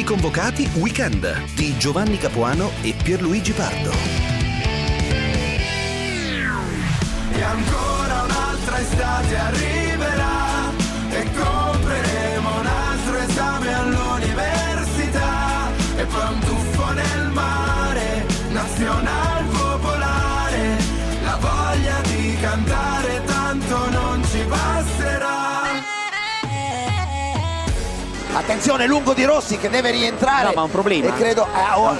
I convocati weekend di Giovanni Capuano e Pierluigi Pardo. E ancora un'altra estate arriverà e compreremo un altro esame all'università e poi un tuffo nel mare, nazional popolare, la voglia di cantare tanto non ci basterà. Attenzione, lungo di Rossi che deve rientrare. No, ma ha un problema. E credo ha un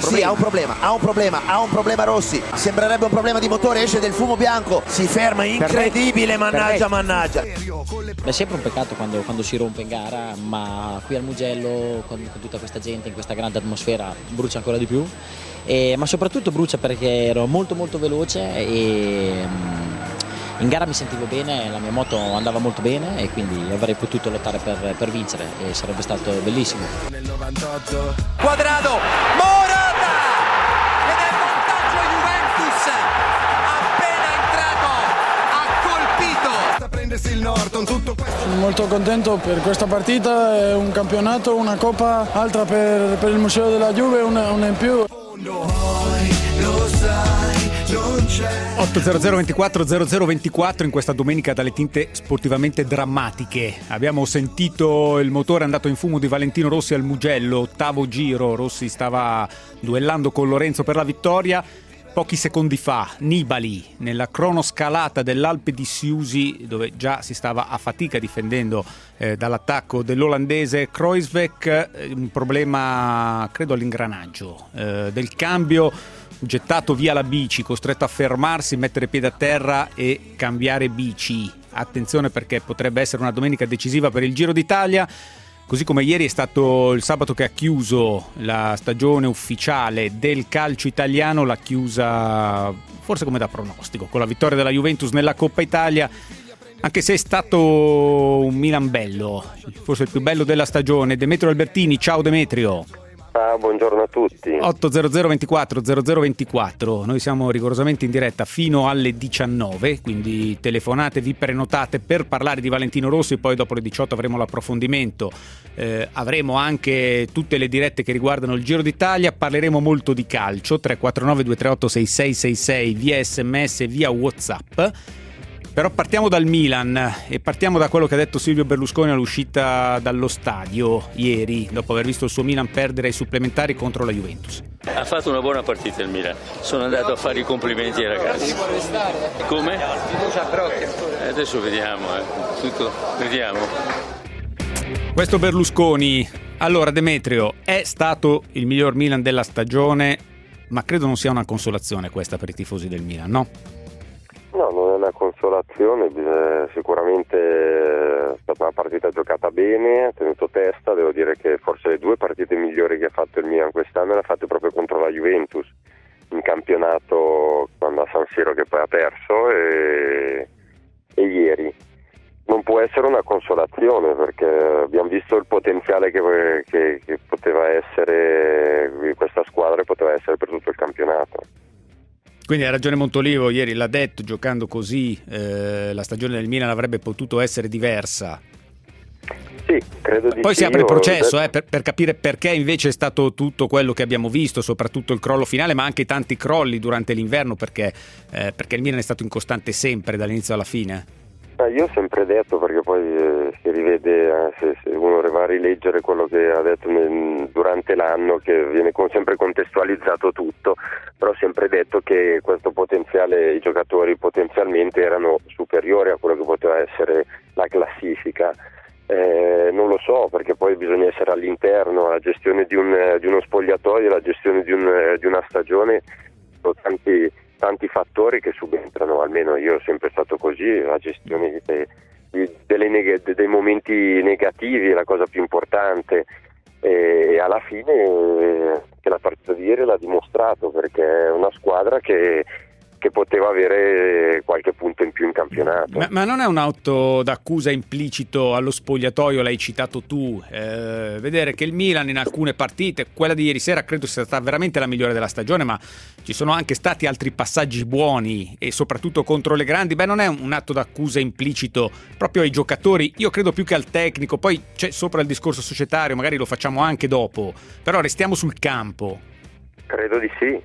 problema Rossi. Sembrerebbe un problema di motore, esce del fumo bianco, si ferma, incredibile, mannaggia. È sempre un peccato quando si rompe in gara, ma qui al Mugello con tutta questa gente in questa grande atmosfera brucia ancora di più. Ma soprattutto brucia perché ero molto molto veloce e in gara mi sentivo bene, la mia moto andava molto bene e quindi avrei potuto lottare per vincere e sarebbe stato bellissimo. Nel 98 Quadrado, Morata ed è vantaggio Juventus, appena entrato ha colpito. sta a prendersi il Norton, tutto questo. Sono molto contento per questa partita, è un campionato, una coppa, altra per il Museo della Juve, una in più. Lo sai, non c'è. 800 24 00 24 in questa domenica dalle tinte sportivamente drammatiche. Abbiamo sentito il motore andato in fumo di Valentino Rossi al Mugello, ottavo giro. Rossi stava duellando con Lorenzo per la vittoria. Pochi secondi fa Nibali nella cronoscalata dell'Alpe di Siusi, dove già si stava a fatica difendendo dall'attacco dell'olandese Kruijswijk, un problema credo all'ingranaggio del cambio, gettato via la bici, costretto a fermarsi, mettere piede a terra e cambiare bici. Attenzione perché potrebbe essere una domenica decisiva per il Giro d'Italia. Così come ieri è stato il sabato che ha chiuso la stagione ufficiale del calcio italiano, l'ha chiusa forse come da pronostico, con la vittoria della Juventus nella Coppa Italia, anche se è stato un Milan bello, forse il più bello della stagione. Demetrio Albertini, ciao Demetrio. Buongiorno a tutti. 800 24 0024, noi siamo rigorosamente in diretta fino alle 19, quindi telefonate, vi prenotate per parlare di Valentino Rossi, poi dopo le 18 avremo l'approfondimento, avremo anche tutte le dirette che riguardano il Giro d'Italia, parleremo molto di calcio, 349 238 6666 via SMS e via WhatsApp. Però partiamo dal Milan e partiamo da quello che ha detto Silvio Berlusconi all'uscita dallo stadio ieri, dopo aver visto il suo Milan perdere ai supplementari contro la Juventus. Ha fatto una buona partita il Milan, sono andato a fare i complimenti ai ragazzi. Come? Adesso vediamo, vediamo. Questo Berlusconi. Allora Demetrio, è stato il miglior Milan della stagione, ma credo non sia una consolazione questa per i tifosi del Milan, no? No, non è una consolazione, sicuramente è stata una partita giocata bene, ha tenuto testa, devo dire che forse le due partite migliori che ha fatto il Milan quest'anno le ha fatte proprio contro la Juventus, in campionato quando a San Siro che poi ha perso e ieri. Non può essere una consolazione perché abbiamo visto il potenziale che poteva essere questa squadra e poteva essere per tutto il campionato. Quindi ha ragione Montolivo, ieri l'ha detto, giocando così la stagione del Milan avrebbe potuto essere diversa. Sì, credo di Poi sì. si apre il processo per capire perché invece è stato tutto quello che abbiamo visto, soprattutto il crollo finale, ma anche tanti crolli durante l'inverno, perché il Milan è stato incostante sempre dall'inizio alla fine. Io ho sempre detto, perché poi si rivede, se uno va a rileggere quello che ha detto durante l'anno, che viene sempre contestualizzato tutto, però ho sempre detto che questo potenziale, i giocatori potenzialmente erano superiori a quello che poteva essere la classifica. Non lo so, perché poi bisogna essere all'interno, la gestione di uno spogliatoio, la gestione di una stagione, sono tanti fattori che subentrano, almeno io ho sempre stato così, la gestione dei momenti negativi è la cosa più importante e alla fine che la partita di ieri l'ha dimostrato, perché è una squadra che che poteva avere qualche punto in più in campionato. Ma non è un atto d'accusa implicito allo spogliatoio, l'hai citato tu, vedere che il Milan in alcune partite, quella di ieri sera credo sia stata veramente la migliore della stagione, ma ci sono anche stati altri passaggi buoni e soprattutto contro le grandi, non è un atto d'accusa implicito proprio ai giocatori, io credo più che al tecnico, poi c'è sopra il discorso societario, magari lo facciamo anche dopo, però restiamo sul campo. Credo di sì.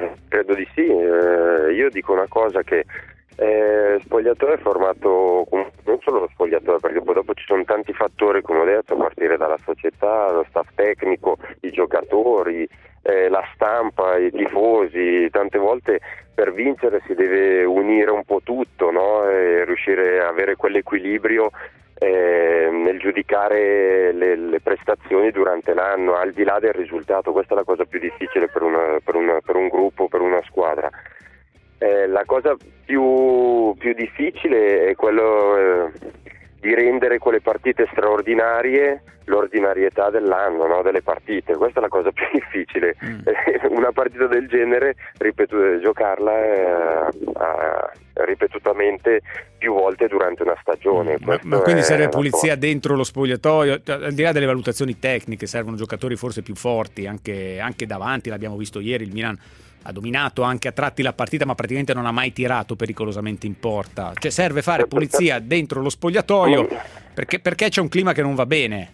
Io dico una cosa, che spogliatore è formato non solo lo spogliatore, perché poi dopo ci sono tanti fattori, come ho detto, a partire dalla società, lo staff tecnico, i giocatori, la stampa, i tifosi. Tante volte per vincere si deve unire un po' tutto, no? E riuscire a avere quell'equilibrio nel giudicare le prestazioni durante l'anno, al di là del risultato. Questa è la cosa più difficile per un gruppo, per una squadra. La cosa più difficile è quello di rendere quelle partite straordinarie l'ordinarietà dell'anno, no? Delle partite. Questa è la cosa più difficile. Una partita del genere, giocarla ripetutamente più volte durante una stagione. Ma quindi serve pulizia dentro lo spogliatoio, al di là delle valutazioni tecniche, servono giocatori forse più forti anche davanti. L'abbiamo visto ieri, il Milan ha dominato anche a tratti la partita, ma praticamente non ha mai tirato pericolosamente in porta. Cioè serve fare pulizia dentro lo spogliatoio, perché c'è un clima che non va bene.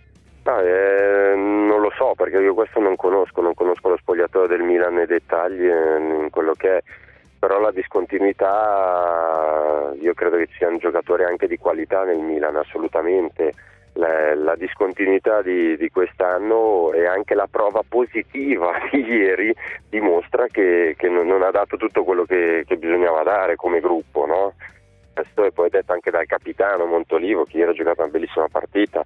Non lo so, perché io questo non conosco lo spogliatoio del Milan nei dettagli, in quello che è, però la discontinuità, io credo che ci siano giocatori anche di qualità nel Milan, assolutamente. La discontinuità di quest'anno e anche la prova positiva di ieri dimostra che non ha dato tutto quello che bisognava dare come gruppo, no? Questo è poi detto anche dal capitano Montolivo, che ieri ha giocato una bellissima partita.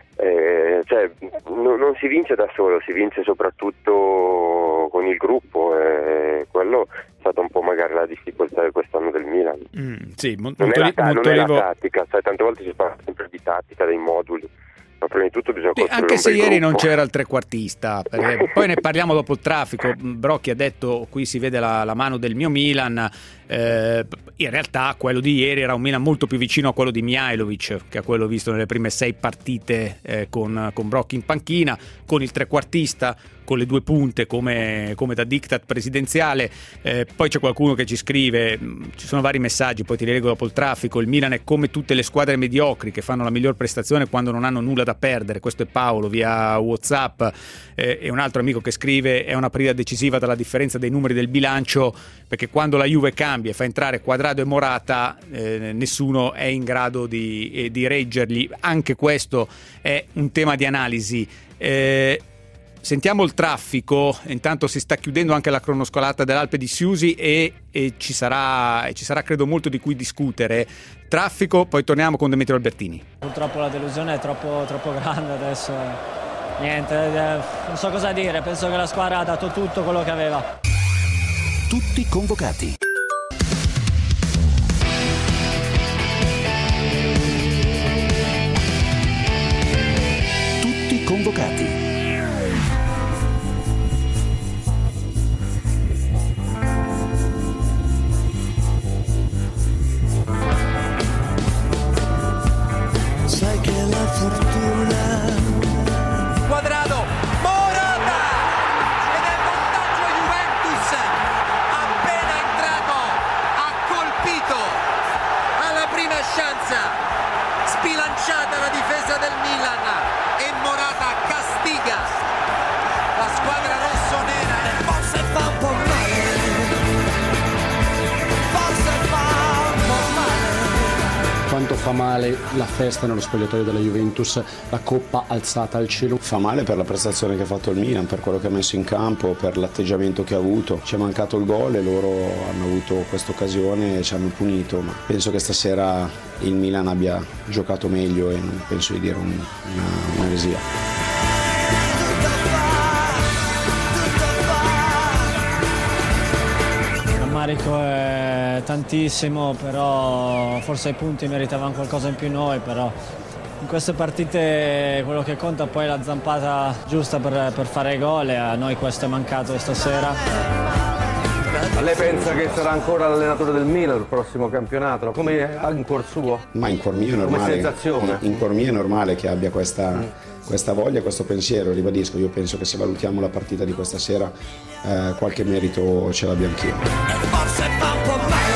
Non si vince da solo, si vince soprattutto con il gruppo, quello è stata un po' magari la difficoltà di quest'anno del Milan. Sì, non è la tattica, tante volte si parla sempre di tattica, dei moduli, ma prima di tutto bisogna costruire anche se ieri gruppo. non c'era il trequartista, poi ne parliamo dopo il traffico. Brocchi ha detto qui si vede la mano del mio Milan, in realtà quello di ieri era un Milan molto più vicino a quello di Mihajlovic che a quello visto nelle prime 6 partite con Brocchi in panchina, con il trequartista, con le 2 punte come da diktat presidenziale. Poi c'è qualcuno che ci scrive, ci sono vari messaggi, poi ti li leggo dopo il traffico: il Milan è come tutte le squadre mediocri che fanno la miglior prestazione quando non hanno nulla da perdere. Questo è Paolo via WhatsApp. E un altro amico che scrive: è una partita decisiva dalla differenza dei numeri del bilancio, perché quando la Juve cambia e fa entrare Quadrado e Morata, nessuno è in grado di reggergli. Anche questo è un tema di analisi. Sentiamo il traffico, intanto si sta chiudendo anche la cronoscolata dell'Alpe di Siusi e ci sarà credo molto di cui discutere. Traffico, poi torniamo con Demetrio Albertini. Purtroppo la delusione è troppo grande adesso, niente, non so cosa dire, penso che la squadra ha dato tutto quello che aveva. Tutti convocati. Tutti convocati. Sai che la fortuna Quadrado, Morata ed è vantaggio Juventus, appena entrato ha colpito alla prima chance, sbilanciata la difesa del Milan e Morata castiga la squadra rossonera. forse fa un po' male, forse fa un po' male. Quanto fa male la festa nello spogliatoio della Juventus, la coppa alzata al cielo. Fa male per la prestazione che ha fatto il Milan, per quello che ha messo in campo, per l'atteggiamento che ha avuto. Ci è mancato il gol e loro hanno avuto questa occasione e ci hanno punito, ma penso che stasera il Milan abbia giocato meglio e non penso di dire un'eresia. Rammarico è tantissimo, però forse ai punti meritavamo qualcosa in più noi, però in queste partite quello che conta poi è la zampata giusta per fare gol e a noi questo è mancato stasera. Ma lei pensa che sarà ancora l'allenatore del Milan il prossimo campionato? Come in cuor suo? Ma in cuor mio è normale. Come sensazione? In cuor mio è normale che abbia questa voglia, questo pensiero. Ribadisco, io penso che se valutiamo la partita di questa sera qualche merito ce l'abbia anch'io. Forse fa un po' male.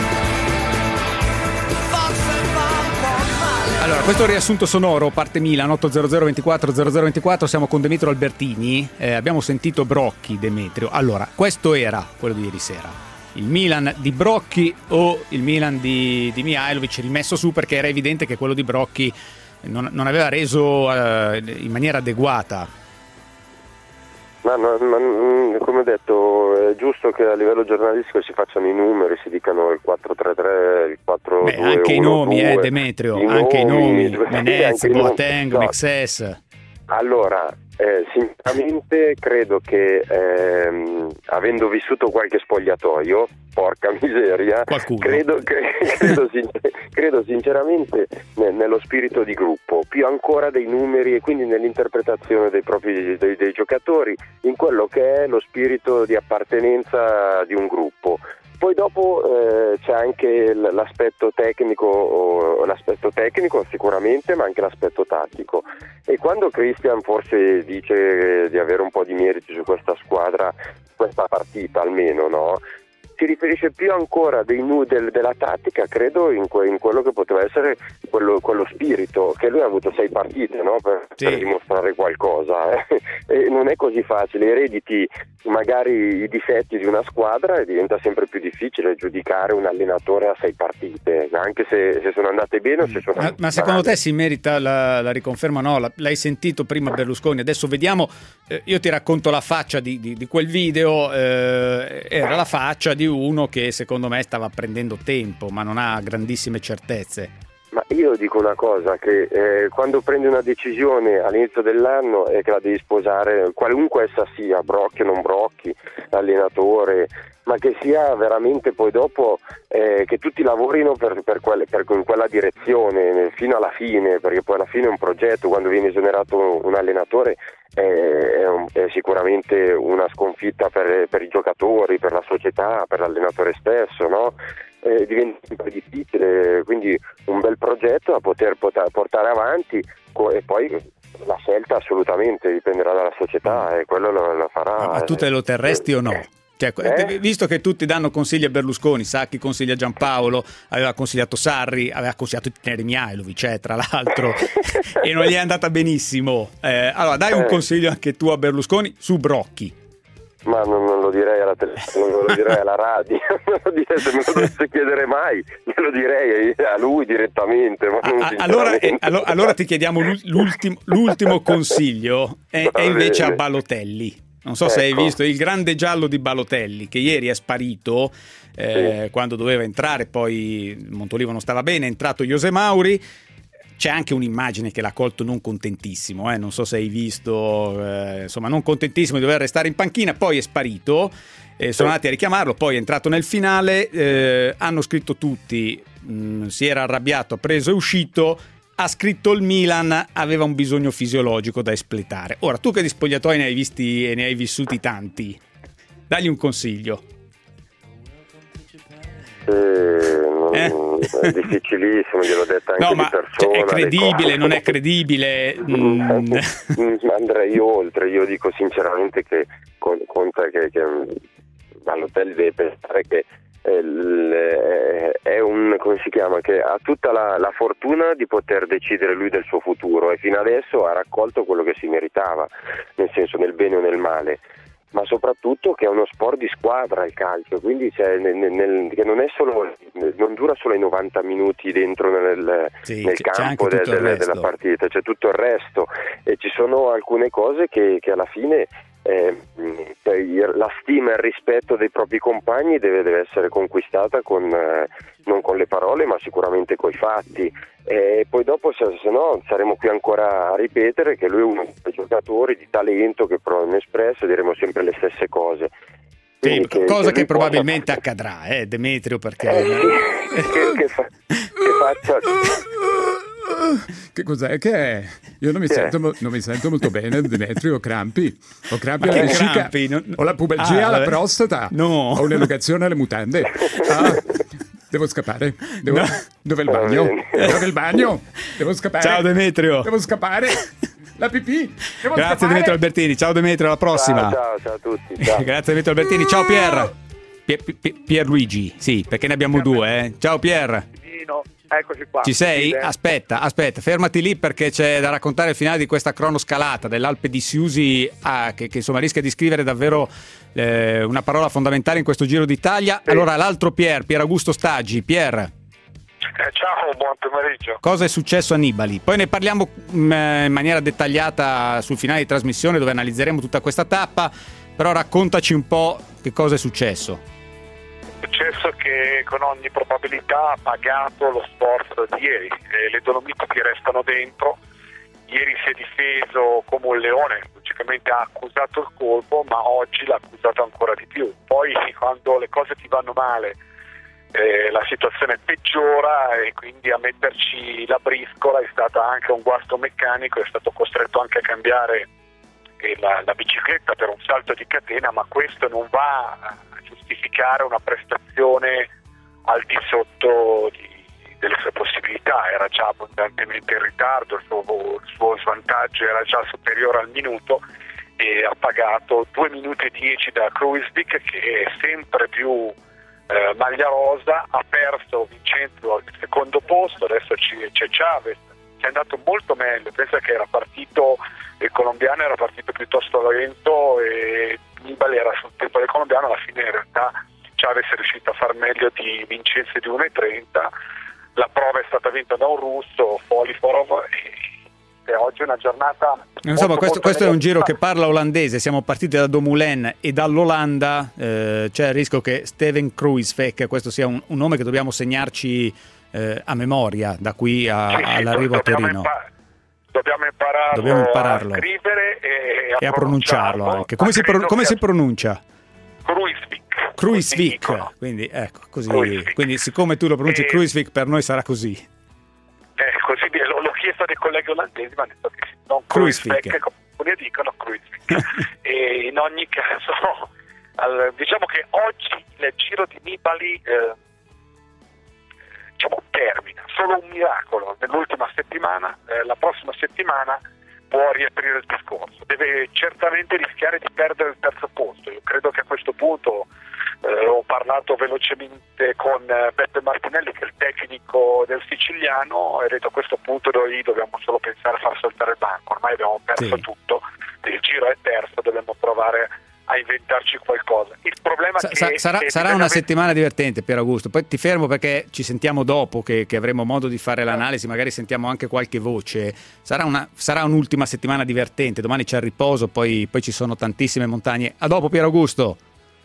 Allora, questo è il riassunto sonoro, parte Milan, 80024 siamo con Demetrio Albertini, abbiamo sentito Brocchi, Demetrio. Allora, questo era quello di ieri sera, il Milan di Brocchi o il Milan di Mihajlovic rimesso su, perché era evidente che quello di Brocchi non aveva reso in maniera adeguata. Ma come ho detto, è giusto che a livello giornalistico si facciano i numeri, si dicano il 4-3-3, il 4-2-1-2. Beh, anche i nomi, Demetrio, anche i nomi, Menez, Boateng, Mexes. Allora, sinceramente credo che avendo vissuto qualche spogliatoio, porca miseria, credo sinceramente nello spirito di gruppo, più ancora dei numeri e quindi nell'interpretazione dei giocatori, in quello che è lo spirito di appartenenza di un gruppo. Poi dopo c'è anche l'aspetto tecnico sicuramente, ma anche l'aspetto tattico. E quando Christian forse dice di avere un po' di meriti su questa squadra, questa partita almeno, no? Si riferisce più ancora della tattica, credo, in quello che poteva essere quello spirito, che lui ha avuto 6 partite, no? per dimostrare qualcosa. E non è così facile, erediti magari i difetti di una squadra e diventa sempre più difficile giudicare un allenatore a 6 partite, anche se sono andate bene o se sono andate ma secondo te si merita la riconferma? No, l'hai sentito prima Berlusconi, adesso vediamo, io ti racconto la faccia di quel video, era la faccia di uno che secondo me stava prendendo tempo, ma non ha grandissime certezze. Ma io dico una cosa, che quando prendi una decisione all'inizio dell'anno è che la devi sposare, qualunque essa sia, Brocchi o non Brocchi, allenatore, ma che sia veramente poi dopo che tutti lavorino in quella direzione fino alla fine, perché poi alla fine è un progetto. Quando viene esonerato un allenatore è sicuramente una sconfitta per i giocatori, per la società, per l'allenatore stesso, no? Diventa sempre difficile, quindi un bel progetto da poter portare avanti e poi la scelta assolutamente dipenderà dalla società e quello lo farà. Ma tu te lo terresti o no? Cioè, visto che tutti danno consigli a Berlusconi, Sacchi consiglia Giampaolo, aveva consigliato Sarri, aveva consigliato di tenere Mihajlovic, tra l'altro, e non gli è andata benissimo. Allora dai un consiglio anche tu a Berlusconi su Brocchi. Ma non lo direi alla televisione, non lo direi alla radio, se me lo dovesse chiedere mai, glielo direi a lui direttamente. Ma non allora ti chiediamo l'ultimo consiglio, è invece a Balotelli. Non so se hai visto il grande giallo di Balotelli, che ieri è sparito quando doveva entrare, poi Montolivo non stava bene, è entrato José Mauri. C'è anche un'immagine che l'ha colto non contentissimo, non so se hai visto, insomma non contentissimo di dover restare in panchina, poi è sparito, sono andati a richiamarlo, poi è entrato nel finale, hanno scritto tutti, si era arrabbiato, ha preso e uscito, ha scritto il Milan, aveva un bisogno fisiologico da espletare. Ora, tu che di spogliatoi ne hai visti e ne hai vissuti tanti, dagli un consiglio. È difficilissimo, gliel'ho detto anche di persona. È credibile, non è credibile? Andrei oltre, io dico sinceramente che conta che Balotelli deve pensare che è un, come si chiama, che ha tutta la fortuna di poter decidere lui del suo futuro e fino adesso ha raccolto quello che si meritava, nel senso, nel bene o nel male, ma soprattutto che è uno sport di squadra il calcio, quindi che non è solo, non dura solo i 90 minuti dentro nel campo della partita, c'è tutto il resto e ci sono alcune cose che alla fine la stima e il rispetto dei propri compagni deve essere conquistata non con le parole ma sicuramente coi fatti, e poi dopo se no saremo qui ancora a ripetere che lui è uno dei giocatori di talento che però non espresso, diremo sempre le stesse cose. Sì, cosa che probabilmente accadrà, Demetrio, perché che faccia Che cos'è che è? Io non mi sento molto bene, Demetrio, ho crampi alla vescica, ho la pubalgia alla prostata, ho un'erogazione alle mutande. Devo scappare. Dove è il bagno? Dove è il bagno? Devo scappare. Ciao Demetrio. Devo scappare. La pipì. Grazie Demetrio Albertini. Ciao Demetrio, alla prossima. Ciao a tutti. Ciao. Grazie Demetrio Albertini. Ciao Pierluigi. Sì, perché ne abbiamo due. Ciao Pier. Eccoci qua. Ci sei? Aspetta, fermati lì perché c'è da raccontare il finale di questa cronoscalata dell'Alpe di Siusi che insomma rischia di scrivere davvero una parola fondamentale in questo Giro d'Italia. Allora l'altro Pier Augusto Staggi. Pier. Ciao, buon pomeriggio. Cosa è successo a Nibali? Poi ne parliamo in maniera dettagliata sul finale di trasmissione dove analizzeremo tutta questa tappa, però raccontaci un po' che cosa è successo. È successo che con ogni probabilità ha pagato lo sforzo di ieri, le Dolomiti ti restano dentro. Ieri si è difeso come un leone, logicamente ha accusato il colpo, ma oggi l'ha accusato ancora di più. Poi quando le cose ti vanno male la situazione peggiora e quindi a metterci la briscola è stata anche un guasto meccanico, è stato costretto anche a cambiare la bicicletta per un salto di catena, ma questo non va a giustificare una prestazione al di sotto delle sue possibilità. Era già abbondantemente in ritardo, il suo svantaggio era già superiore al minuto e ha pagato 2 minuti e 10 da Kruijswijk, che è sempre più maglia rosa. Ha perso vincendo al secondo posto, adesso c'è Chavez, che è andato molto meglio. Pensa che il colombiano era partito piuttosto lento e Nibali era sul tempo del colombiano. Alla fine in realtà Chavez è riuscito a far meglio di Vincenzi di 1,30. La prova è stata vinta da un russo, Foliforov, e oggi è una giornata insomma, molto questo è un giro che parla olandese. Siamo partiti da Dumoulin e dall'Olanda, c'è il rischio che Steven Kruijswijk, questo sia un nome che dobbiamo segnarci a memoria da qui all'arrivo a Torino. Dobbiamo impararlo a scrivere e a pronunciarlo anche. Come si pronuncia? Kruijswijk. Quindi ecco, così. Quindi siccome tu lo pronunci Kruijswijk, per noi sarà così. Così l'ho chiesto a dei colleghi olandesi, ma hanno detto che non Kruijswijk, come dicono Kruijswijk. E in ogni caso diciamo che oggi il Giro di Nibali termina. Solo un miracolo nell'ultima settimana, la prossima settimana può riaprire il discorso. Deve certamente rischiare di perdere il terzo posto. Io credo che a questo punto ho parlato velocemente con Beppe Martinelli, che è il tecnico del siciliano, e ho detto: a questo punto noi dobbiamo solo pensare a far saltare il banco, ormai abbiamo perso tutto, il giro è terzo, dobbiamo provare a inventarci qualcosa. Il problema sarà una settimana divertente, Pier Augusto. Poi ti fermo perché ci sentiamo dopo che avremo modo di fare l'analisi, magari sentiamo anche qualche voce. Sarà un'ultima settimana divertente. Domani c'è il riposo, poi ci sono tantissime montagne. A dopo, Pier Augusto.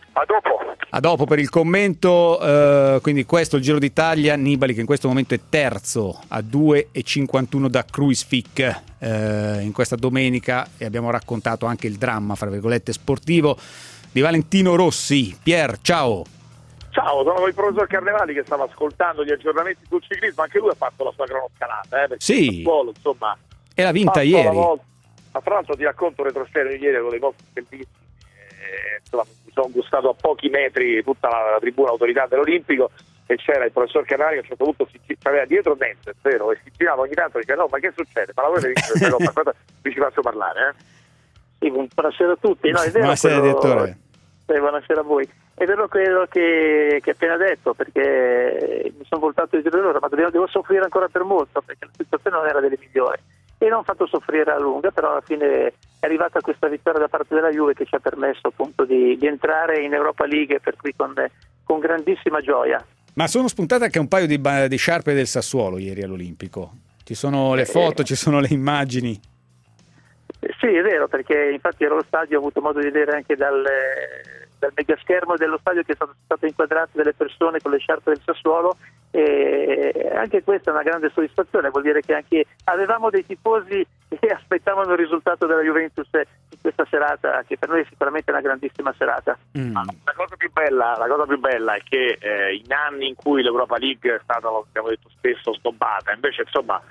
A dopo per il commento. Quindi questo è il Giro d'Italia. Nibali che in questo momento è terzo a 2,51 da Kruijswijk in questa domenica, e abbiamo raccontato anche il dramma, fra virgolette, sportivo di Valentino Rossi. Pier, ciao. Ciao, sono il professor Carnevali che stava ascoltando gli aggiornamenti sul ciclismo. Anche lui ha fatto la sua cronoscalata, sì, Sassuolo, insomma, e l'ha vinta ieri. Ma tra l'altro ti racconto un retroscena di ieri con le cose bellissime. Insomma, mi sono gustato a pochi metri tutta la tribuna autorità dell'Olimpico, e c'era il professor Canari che a un certo punto aveva dietro Mendes, vero? E si girava ogni tanto e diceva: no, ma che succede? Ma la volete vincere? No, ma cosa vi ci faccio parlare, Sì, buonasera a tutti. No, è vero, buonasera direttore. Buonasera a voi. È vero quello che appena detto, perché mi sono voltato dietro loro, ma devo soffrire ancora per molto, perché la situazione non era delle migliori. E non ho fatto soffrire a lunga, però alla fine è arrivata questa vittoria da parte della Juve che ci ha permesso appunto di entrare in Europa League, per cui con grandissima gioia. Ma sono spuntate anche un paio di sciarpe del Sassuolo ieri all'Olimpico. Ci sono le foto, ci sono le immagini. Sì, è vero, perché infatti ero allo stadio, ho avuto modo di vedere anche dal megaschermo dello stadio che sono state inquadrate delle persone con le sciarpe del Sassuolo, e anche questa è una grande soddisfazione. Vuol dire che anche avevamo dei tifosi che aspettavano il risultato della Juventus in questa serata, che per noi è sicuramente una grandissima serata. La cosa più bella è che in anni in cui l'Europa League è stata, lo abbiamo detto spesso, snobbata, invece insomma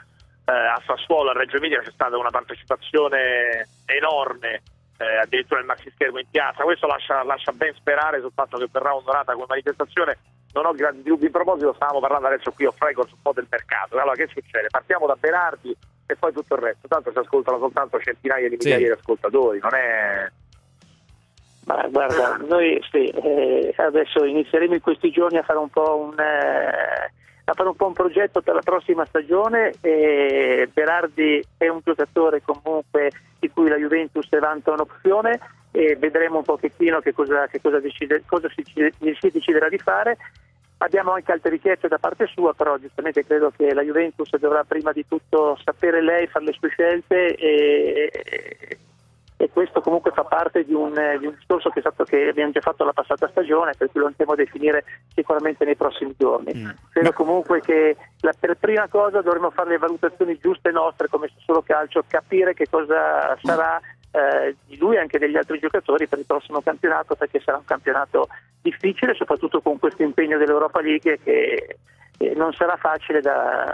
a Sassuolo, a Reggio Emilia c'è stata una partecipazione enorme, addirittura il maxi schermo in piazza. Questo lascia ben sperare sul fatto che verrà onorata come manifestazione. Non ho grandi dubbi. In proposito, stavamo parlando adesso qui off record un po' del mercato. Allora, che succede? Partiamo da Berardi e poi tutto il resto, tanto si ascoltano soltanto centinaia di migliaia di ascoltatori, non è... Ma guarda, noi adesso inizieremo in questi giorni a fare un po' un progetto per la prossima stagione. Berardi è un giocatore comunque di cui la Juventus vanta un'opzione e vedremo un pochettino cosa si deciderà di fare. Abbiamo anche altre richieste da parte sua, però giustamente credo che la Juventus dovrà prima di tutto sapere lei, fare le sue scelte e questo comunque fa parte di un discorso che abbiamo già fatto la passata stagione, per cui lo andremo a definire sicuramente nei prossimi giorni. Credo comunque che per prima cosa dovremo fare le valutazioni giuste nostre come Sassuolo Calcio, capire che cosa sarà di lui e anche degli altri giocatori per il prossimo campionato, perché sarà un campionato difficile, soprattutto con questo impegno dell'Europa League che non sarà facile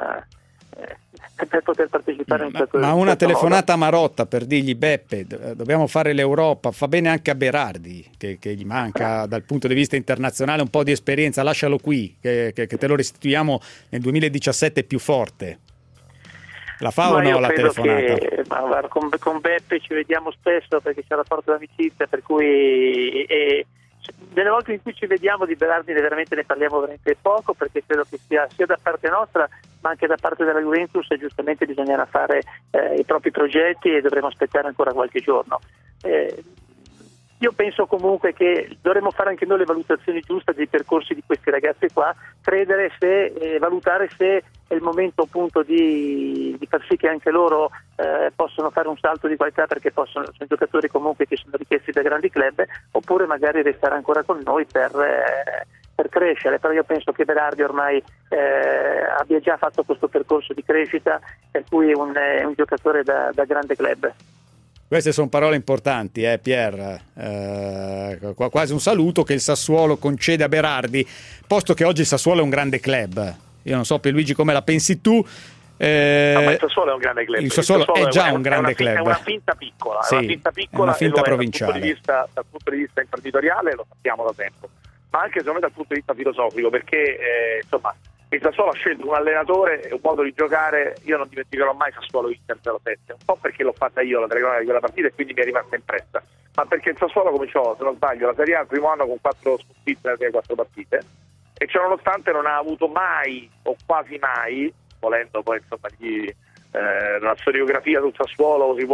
per poter partecipare ma una telefonata a Marotta per dirgli: Beppe, dobbiamo fare l'Europa, fa bene anche a Berardi che gli manca dal punto di vista internazionale un po' di esperienza, lascialo qui che te lo restituiamo nel 2017 più forte. La fa o no la telefonata? Con Beppe ci vediamo spesso perché c'è un rapporto d'amicizia, per cui delle volte in cui ci vediamo di Berardi veramente ne parliamo veramente poco, perché credo che sia da parte nostra ma anche da parte della Juventus giustamente bisognerà fare i propri progetti e dovremo aspettare ancora qualche giorno. Io penso comunque che dovremmo fare anche noi le valutazioni giuste dei percorsi di questi ragazzi qua, valutare se è il momento appunto di far sì che anche loro possono fare un salto di qualità, perché sono giocatori comunque che sono richiesti da grandi club, oppure magari restare ancora con noi per crescere. Però io penso che Berardi ormai abbia già fatto questo percorso di crescita, per cui è un giocatore da grande club. Queste sono parole importanti, Pier. Quasi un saluto che il Sassuolo concede a Berardi, posto che oggi il Sassuolo è un grande club. Io non so, Pierluigi, come la pensi tu. Ma il Sassuolo è un grande club. Il Sassuolo è già un grande club. È una finta piccola, sì, è una finta piccola, una finta provinciale. Dal punto di vista imprenditoriale lo sappiamo da tempo, ma anche secondo me dal punto di vista filosofico, perché insomma il Sassuolo ha scelto un allenatore e un modo di giocare. Io non dimenticherò mai Sassuolo Inter 07, un po' perché l'ho fatta io la telecronaca di quella partita e quindi mi è rimasta impressa, ma perché il Sassuolo cominciò, se non sbaglio, la Serie A il primo anno con 4 sconfitte nelle prime 4 partite, e ciò nonostante non ha avuto mai o quasi mai, volendo poi insomma una storiografia sul Sassuolo si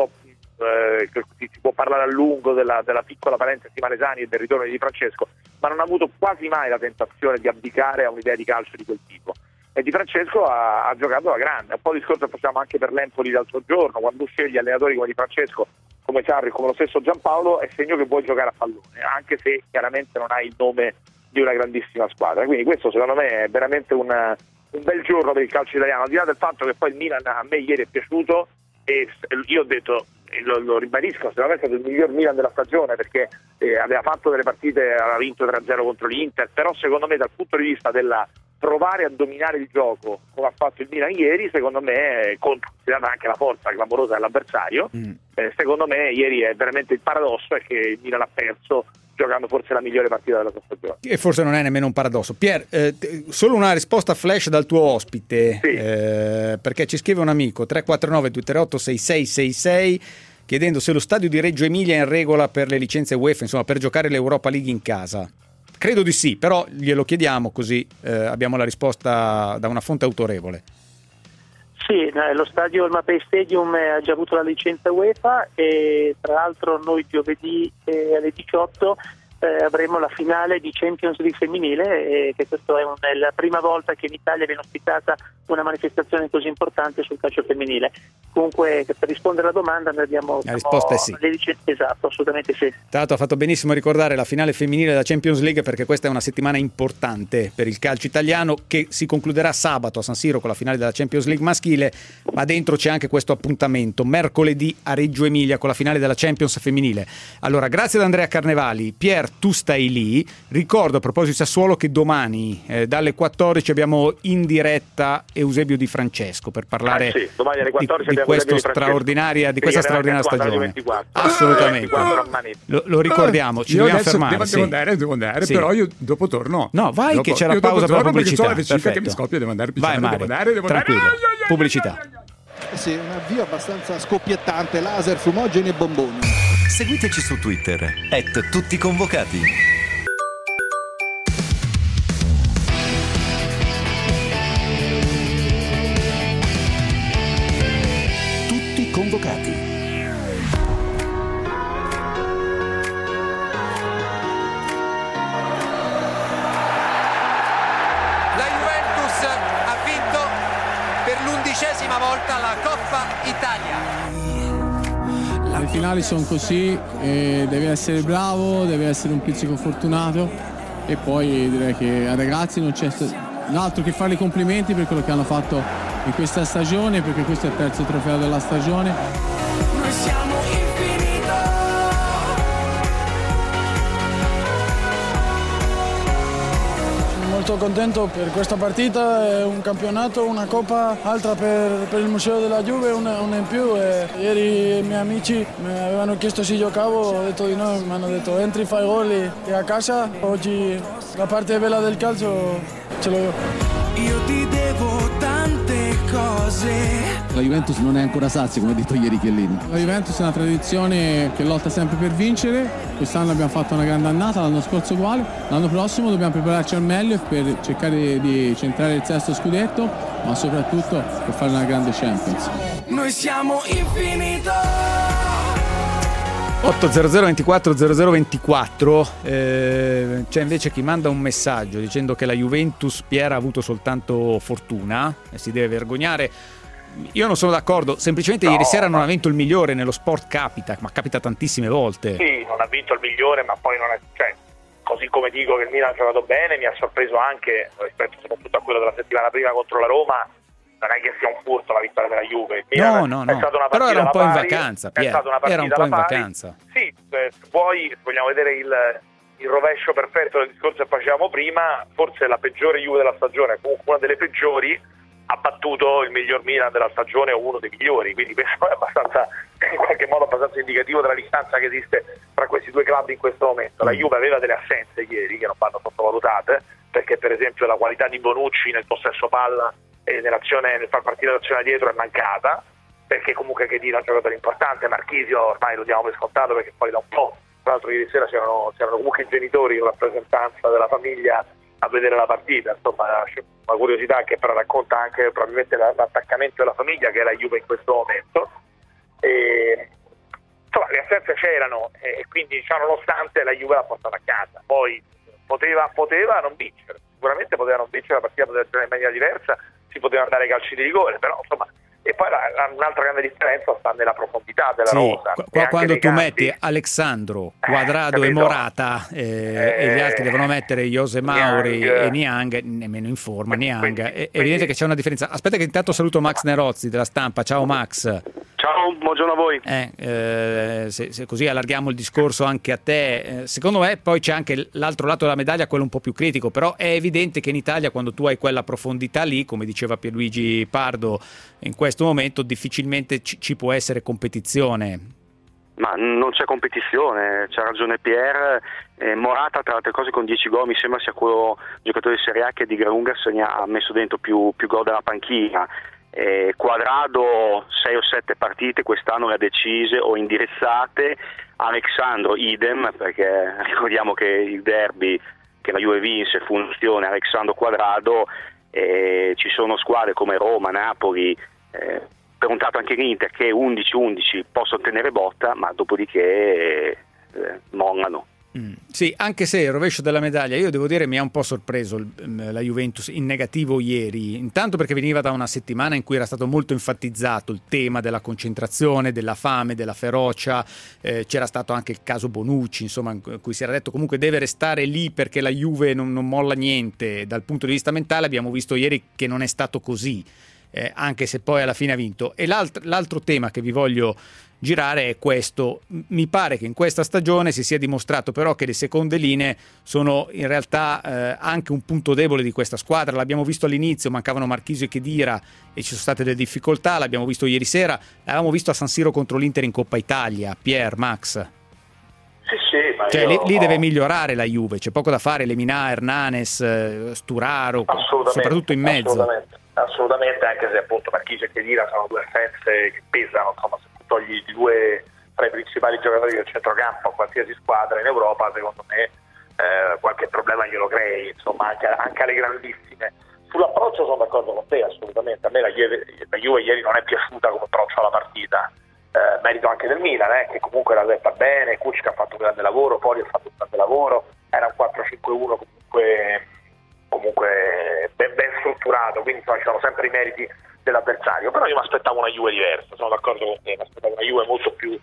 può parlare a lungo della piccola parentesi Malesani e del ritorno di Di Francesco, ma non ha avuto quasi mai la tentazione di abdicare a un'idea di calcio di quel tipo, e Di Francesco ha giocato alla grande. Un po' di discorso facciamo anche per l'Empoli l'altro giorno, quando scegli allenatori come Di Francesco, come Sarri, come lo stesso Giampaolo, è segno che vuoi giocare a pallone, anche se chiaramente non hai il nome di una grandissima squadra. Quindi questo secondo me è veramente un bel giorno per il calcio italiano, al di là del fatto che poi il Milan a me ieri è piaciuto, e io ho detto, lo ribadisco, secondo me è stato il miglior Milan della stagione, perché aveva fatto delle partite, aveva vinto 3-0 contro l'Inter, però secondo me dal punto di vista della provare a dominare il gioco come ha fatto il Milan ieri, secondo me, considerata anche la forza clamorosa dell'avversario, secondo me ieri è veramente il paradosso è che il Milan ha perso giocando forse la migliore partita della sua stagione. E forse non è nemmeno un paradosso. Pier, solo una risposta flash dal tuo ospite, sì. Perché ci scrive un amico 349-238-6666 chiedendo se lo stadio di Reggio Emilia è in regola per le licenze UEFA, insomma per giocare l'Europa League in casa. Credo di sì, però glielo chiediamo così abbiamo la risposta da una fonte autorevole. Sì, lo stadio, il Mapei Stadium ha già avuto la licenza UEFA, e tra l'altro noi giovedì alle 18 avremo la finale di Champions League femminile, che questo è la prima volta che in Italia viene ospitata una manifestazione così importante sul calcio femminile. Comunque, per rispondere alla domanda, noi abbiamo la risposta è sì. Esatto, assolutamente sì. Tra l'altro ha fatto benissimo a ricordare la finale femminile della Champions League, perché questa è una settimana importante per il calcio italiano, che si concluderà sabato a San Siro con la finale della Champions League maschile, ma dentro c'è anche questo appuntamento mercoledì a Reggio Emilia con la finale della Champions femminile. Allora, grazie ad Andrea Carnevali. Pier, tu stai lì. Ricordo a proposito di Sassuolo che domani dalle 14 abbiamo in diretta Eusebio Di Francesco per parlare domani alle 14 di questa straordinaria stagione. 24. Assolutamente. Lo ricordiamo, ci dobbiamo fermare. Devo andare, Sì. però io dopo torno. No, vai che c'è la pausa per la pubblicità. Che mi scoppia, devo andare. Vai Mario, tranquillo. Pubblicità. Sì, un avvio abbastanza scoppiettante, laser, fumogeni e bomboni. Seguiteci su Twitter @tutticonvocati. Tutti convocati. La Juventus ha vinto per l'11ª volta la Coppa Italia. Le finali sono così, devi essere bravo, devi essere un pizzico fortunato e poi direi che ai ragazzi non c'è altro che fare i complimenti per quello che hanno fatto in questa stagione, perché questo è il terzo trofeo della stagione. Noi siamo Molto contento per questa partita, è un campionato, una coppa, altra per il Museo della Juve, una in più. Ieri i miei amici mi avevano chiesto se giocavo, ho detto di no, mi hanno detto entri, fai gol e a casa. Oggi la parte bella del calcio ce l'ho io. Io ti devo tante cose. La Juventus non è ancora sazia, come ha detto ieri Chiellini. La Juventus è una tradizione che lotta sempre per vincere. Quest'anno abbiamo fatto una grande annata, l'anno scorso uguale. L'anno prossimo dobbiamo prepararci al meglio per cercare di centrare il sesto scudetto, ma soprattutto per fare una grande Champions. Noi siamo infinito. 800 24 0024, c'è invece chi manda un messaggio dicendo che la Juventus, Piera, ha avuto soltanto fortuna e si deve vergognare. Io non sono d'accordo, semplicemente ieri sera non ha vinto il migliore. Nello sport capita, ma capita tantissime volte. Sì, non ha vinto il migliore, ma poi non è, così come dico che il Milan ha giocato bene, mi ha sorpreso anche rispetto soprattutto a quello della settimana prima contro la Roma. Non è che sia un furto la vittoria della Juve. Il Milan No. è stata una Però era un po' in pari, vacanza, è stata una partita era un po' in alla pari. vacanza. Sì, poi vogliamo vedere il rovescio perfetto del discorso che facevamo prima, forse la peggiore Juve della stagione, comunque una delle peggiori, ha battuto il miglior Milan della stagione o uno dei migliori, quindi questo è abbastanza, in qualche modo abbastanza indicativo della distanza che esiste tra questi due club in questo momento. La Juve aveva delle assenze ieri che non vanno sottovalutate, perché per esempio la qualità di Bonucci nel possesso palla e nell'azione, nel far partire l'azione dietro è mancata, perché comunque Khedira è un giocatore importante. Marchisio ormai lo diamo per scontato perché poi da un po', tra l'altro ieri sera c'erano comunque i genitori in rappresentanza della famiglia a vedere la partita, insomma una curiosità che però racconta anche probabilmente l'attaccamento della famiglia che è la Juve in questo momento. Insomma le assenze c'erano e quindi nonostante la Juve l'ha portata a casa. Poi poteva non vincere, sicuramente poteva non vincere, la partita poteva essere in maniera diversa, si poteva andare ai calci di rigore, però insomma. E poi un'altra grande differenza sta nella profondità della rosa. Quando tu metti Alexandro, Quadrado e Morata e gli altri devono mettere Jose Mauri e Niang, nemmeno in forma Niang, è evidente che c'è una differenza. Aspetta che intanto saluto Max Nerozzi della Stampa. Ciao Max. Ciao, buongiorno a voi. Se così allarghiamo il discorso anche a te, secondo me poi c'è anche l'altro lato della medaglia, quello un po' più critico, però è evidente che in Italia quando tu hai quella profondità lì, come diceva Pierluigi Pardo, in questo momento difficilmente ci può essere competizione. Ma non c'è competizione, c'ha ragione Pierre. Morata tra le altre cose con 10 gol mi sembra sia quello giocatore di Serie A che di gran lunga ha messo dentro più gol dalla panchina. Quadrado 6 o 7 partite quest'anno le ha decise o indirizzate. Alexandro idem, perché ricordiamo che il derby che la Juve vinse fu un'azione Alexandro Quadrado. Ci sono squadre come Roma, Napoli, per un tratto anche l'Inter che 11-11 possono tenere botta, ma dopodiché mollano. Sì, anche se il rovescio della medaglia, io devo dire mi ha un po' sorpreso la Juventus in negativo ieri, intanto perché veniva da una settimana in cui era stato molto enfatizzato il tema della concentrazione, della fame, della ferocia, c'era stato anche il caso Bonucci, insomma, in cui si era detto comunque deve restare lì perché la Juve non molla niente. Dal punto di vista mentale abbiamo visto ieri che non è stato così, anche se poi alla fine ha vinto. E l'altro tema che vi voglio girare è questo. Mi pare che in questa stagione si sia dimostrato però che le seconde linee sono in realtà anche un punto debole di questa squadra. L'abbiamo visto all'inizio, mancavano Marchisio e Khedira e ci sono state delle difficoltà, l'abbiamo visto ieri sera, l'avevamo visto a San Siro contro l'Inter in Coppa Italia. Pier, Max? Sì, ma cioè, lì deve migliorare la Juve, c'è poco da fare, Lemina, Hernanes, Sturaro, soprattutto in mezzo. Assolutamente, anche se appunto Marchisio e Khedira sono due assenze che pesano, insomma, se tu togli i due tra i principali giocatori del centrocampo a qualsiasi squadra in Europa, secondo me qualche problema glielo crei, insomma, anche alle grandissime. Sull'approccio sono d'accordo con te, assolutamente. A me la Juve ieri non è piaciuta come approccio alla partita, merito anche del Milan, che comunque l'ha letta bene, Kučka ha fatto un grande lavoro, Poli ha fatto un grande lavoro, era un 4-5-1 comunque ben strutturato, quindi insomma, ci sono sempre i meriti dell'avversario, però io mi aspettavo una Juve diversa, sono d'accordo con te, mi aspettavo una Juve molto più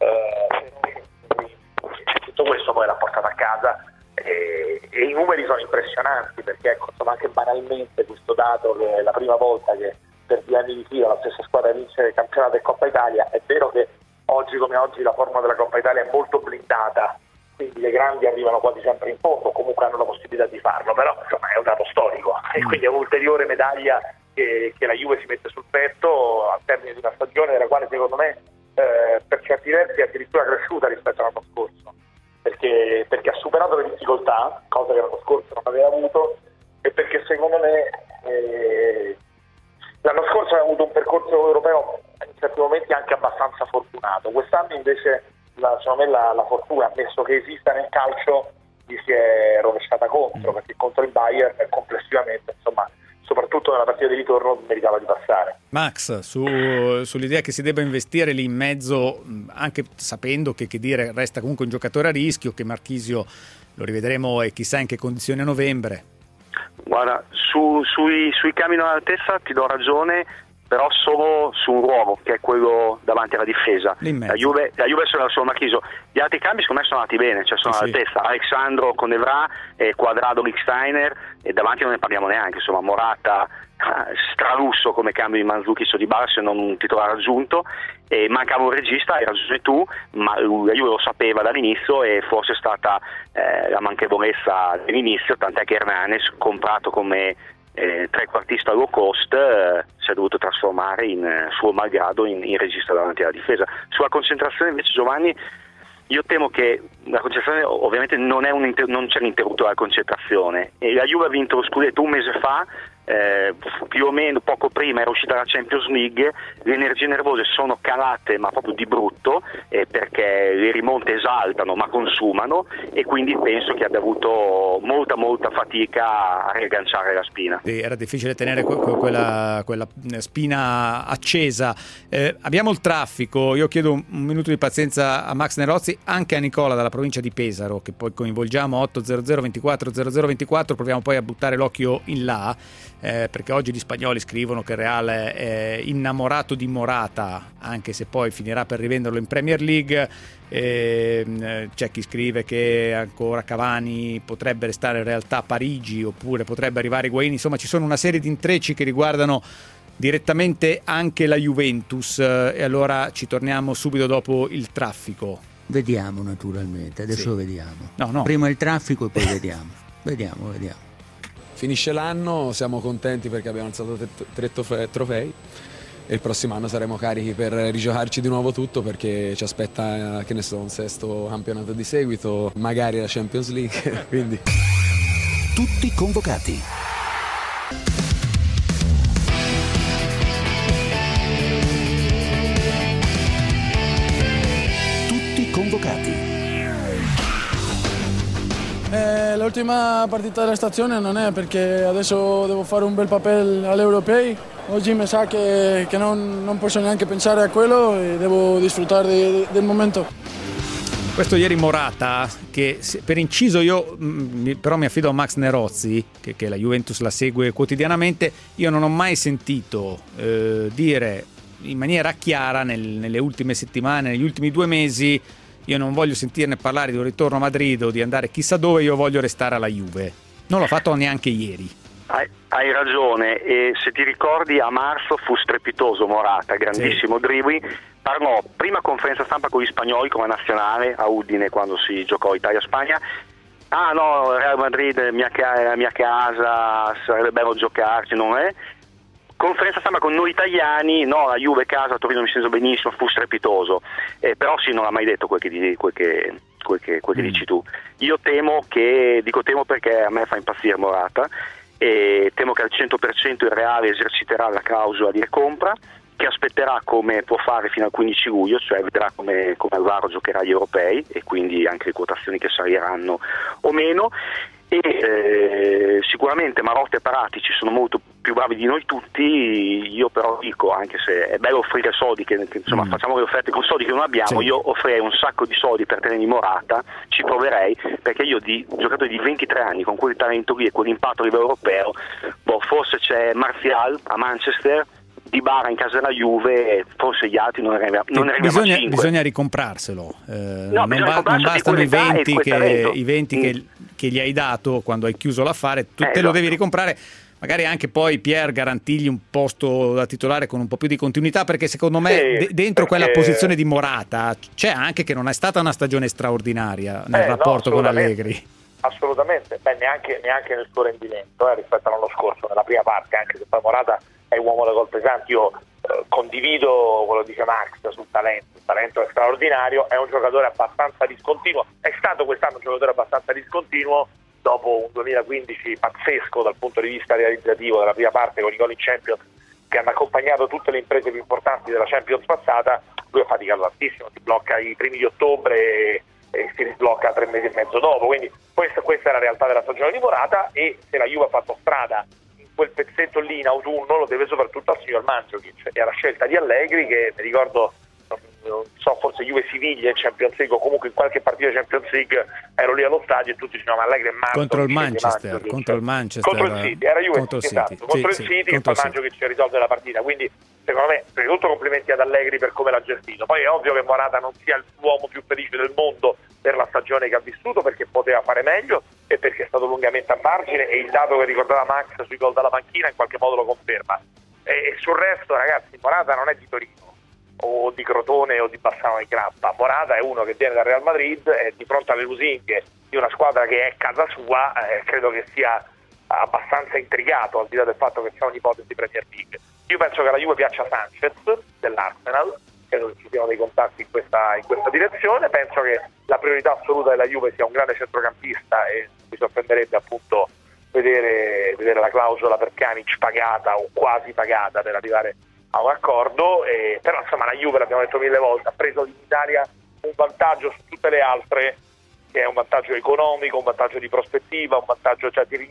tutto questo poi l'ha portato a casa e i numeri sono impressionanti, perché ecco, insomma, anche banalmente questo dato che è la prima volta che per 2 anni di fila la stessa squadra vince il campionato e Coppa Italia. È vero che oggi come oggi la forma della Coppa Italia è molto blindata, quindi le grandi arrivano quasi sempre in fondo, comunque hanno la possibilità di farlo, però insomma è un dato storico e quindi è un'ulteriore medaglia che la Juve si mette sul petto al termine di una stagione della quale secondo me per certi versi è addirittura cresciuta rispetto all'anno scorso, perché ha superato le difficoltà, cosa che l'anno scorso non aveva avuto, e perché secondo me l'anno scorso aveva avuto un percorso europeo in certi momenti anche abbastanza fortunato. Quest'anno invece secondo me la fortuna, ammesso che esista nel calcio, gli si è rovesciata contro, perché contro il Bayern complessivamente, insomma, soprattutto nella partita di ritorno, meritava di passare. Max, sull'idea che si debba investire lì in mezzo, anche sapendo che dire resta comunque un giocatore a rischio, che Marchisio lo rivedremo e chissà in che condizioni a novembre. Guarda, sui cambi all'altezza ti do ragione, però solo su un ruolo, che è quello davanti alla difesa. La Juve solo Marchisio. Gli altri cambi secondo me sono andati bene, cioè sono all'altezza. Alexandro con Evra, Quadrado, Lichtsteiner, e davanti non ne parliamo neanche, insomma, Morata stralusso come cambio di Mandzukic o Dybala, se non un titolare aggiunto, e mancava un regista, hai ragione tu, ma la Juve lo sapeva dall'inizio e forse è stata la manchevolezza dell'inizio, tant'è che Hernanes, comprato come trequartista low cost, si è dovuto trasformare in suo malgrado in regista davanti alla difesa. Sulla concentrazione invece, Giovanni, io temo che la concentrazione ovviamente non c'è l'interruttore alla concentrazione, e la Juve ha vinto lo scudetto un mese fa, più o meno poco prima era uscita la Champions League, le energie nervose sono calate ma proprio di brutto, perché le rimonte esaltano ma consumano, e quindi penso che abbia avuto molta fatica a riagganciare la spina. Era difficile tenere quella spina accesa. Abbiamo il traffico, io chiedo un minuto di pazienza a Max Nerozzi, anche a Nicola dalla provincia di Pesaro, che poi coinvolgiamo. 800 24 0024, proviamo poi a buttare l'occhio in là, perché oggi gli spagnoli scrivono che il Real è innamorato di Morata, anche se poi finirà per rivenderlo in Premier League. C'è chi scrive che ancora Cavani potrebbe restare in realtà a Parigi, oppure potrebbe arrivare Higuaín. Insomma, ci sono una serie di intrecci che riguardano direttamente anche la Juventus, e allora ci torniamo subito dopo il traffico. Vediamo, naturalmente, adesso vediamo. No. Prima il traffico e poi vediamo. Vediamo. Finisce l'anno, siamo contenti perché abbiamo alzato 3 trofei, e il prossimo anno saremo carichi per rigiocarci di nuovo tutto, perché ci aspetta, che ne so, un 6º campionato di seguito, magari la Champions League. Quindi tutti convocati. Tutti convocati. L'ultima partita della stagione non è, perché adesso devo fare un bel papel agli europei. Oggi mi sa che non posso neanche pensare a quello e devo disfruttare del momento. Questo ieri Morata, che per inciso io però mi affido a Max Nerozzi, che la Juventus la segue quotidianamente. Io non ho mai sentito dire in maniera chiara nelle ultime settimane, negli ultimi 2 mesi: io non voglio sentirne parlare di un ritorno a Madrid o di andare chissà dove, io voglio restare alla Juve. Non l'ho fatto neanche ieri. Hai ragione, e se ti ricordi a marzo fu strepitoso Morata, grandissimo dribbling, parlò prima conferenza stampa con gli spagnoli come nazionale a Udine quando si giocò Italia-Spagna. Ah no, Real Madrid è la mia casa, sarebbe bello giocarci, non è? Conferenza stampa con noi italiani, no, la Juve casa, Torino mi sento benissimo, fu strepitoso, però sì, non ha mai detto quel che dici tu. Io temo perché a me fa impazzire Morata, e temo che al 100% il Reale eserciterà la clausola di recompra, che aspetterà come può fare fino al 15 luglio, cioè vedrà come Alvaro giocherà agli europei e quindi anche le quotazioni che saliranno o meno, e sicuramente Marotta e Paratici sono molto più bravi di noi tutti. Io però dico, anche se è bello offrire soldi, che insomma facciamo le offerte con soldi che non abbiamo, io offrirei un sacco di soldi per tenere Morata, ci proverei, perché io di giocatori di 23 anni con quel talento lì e quell'impatto a livello europeo, forse c'è Martial a Manchester, Dybala in casa della Juve, forse gli altri non arriviamo a 5. Bisogna ricomparselo, non bastano i 20 che gli hai dato quando hai chiuso l'affare, tu te lo devi ricomprare, magari anche poi Pierre garantirgli un posto da titolare con un po' più di continuità, perché secondo me dentro quella posizione di Morata c'è anche che non è stata una stagione straordinaria nel rapporto con Allegri. Assolutamente, neanche nel suo rendimento rispetto all'anno scorso nella prima parte, anche se poi Morata è un uomo da gol pesanti. Io condivido quello che dice Max sul talento, il talento è straordinario, è un giocatore abbastanza discontinuo, è stato quest'anno un giocatore abbastanza discontinuo dopo un 2015 pazzesco dal punto di vista realizzativo della prima parte con i gol in Champions che hanno accompagnato tutte le imprese più importanti della Champions passata. Lui ha faticato tantissimo, si blocca i primi di ottobre e si risblocca 3 mesi e mezzo dopo, quindi questa è la realtà della stagione di Morata, e se la Juve ha fatto strada in quel pezzetto lì in autunno lo deve soprattutto al signor Mandžukić e alla scelta di Allegri, che mi ricordo, non so, forse Juve-Siviglia in Champions League o comunque in qualche partita di Champions League ero lì allo stadio e tutti dicevano Allegri è matto contro il Manchester, contro il City, era Juve, esatto, contro il City che poi Mandžukić risolve la partita, quindi secondo me prima di tutto complimenti ad Allegri per come l'ha gestito. Poi è ovvio che Morata non sia l'uomo più felice del mondo per la stagione che ha vissuto, perché poteva fare meglio e perché è stato lungamente a margine, e il dato che ricordava Max sui gol dalla panchina in qualche modo lo conferma. E sul resto, ragazzi, Morata non è di Torino o di Crotone o di Bassano di Grappa. Morata è uno che viene dal Real Madrid e di fronte alle lusinghe di una squadra che è casa sua, credo che sia abbastanza intrigato, al di là del fatto che c'è un'ipotesi di Premier League. Io penso che alla Juve piaccia Sanchez dell'Arsenal, credo che ci siano dei contatti in questa direzione. Penso che la priorità assoluta della Juve sia un grande centrocampista e mi sorprenderebbe appunto vedere la clausola per Pjanic pagata o quasi pagata per arrivare a un accordo, però insomma la Juve, l'abbiamo detto 1000 volte, ha preso in Italia un vantaggio su tutte le altre, che è un vantaggio economico, un vantaggio di prospettiva, un vantaggio già di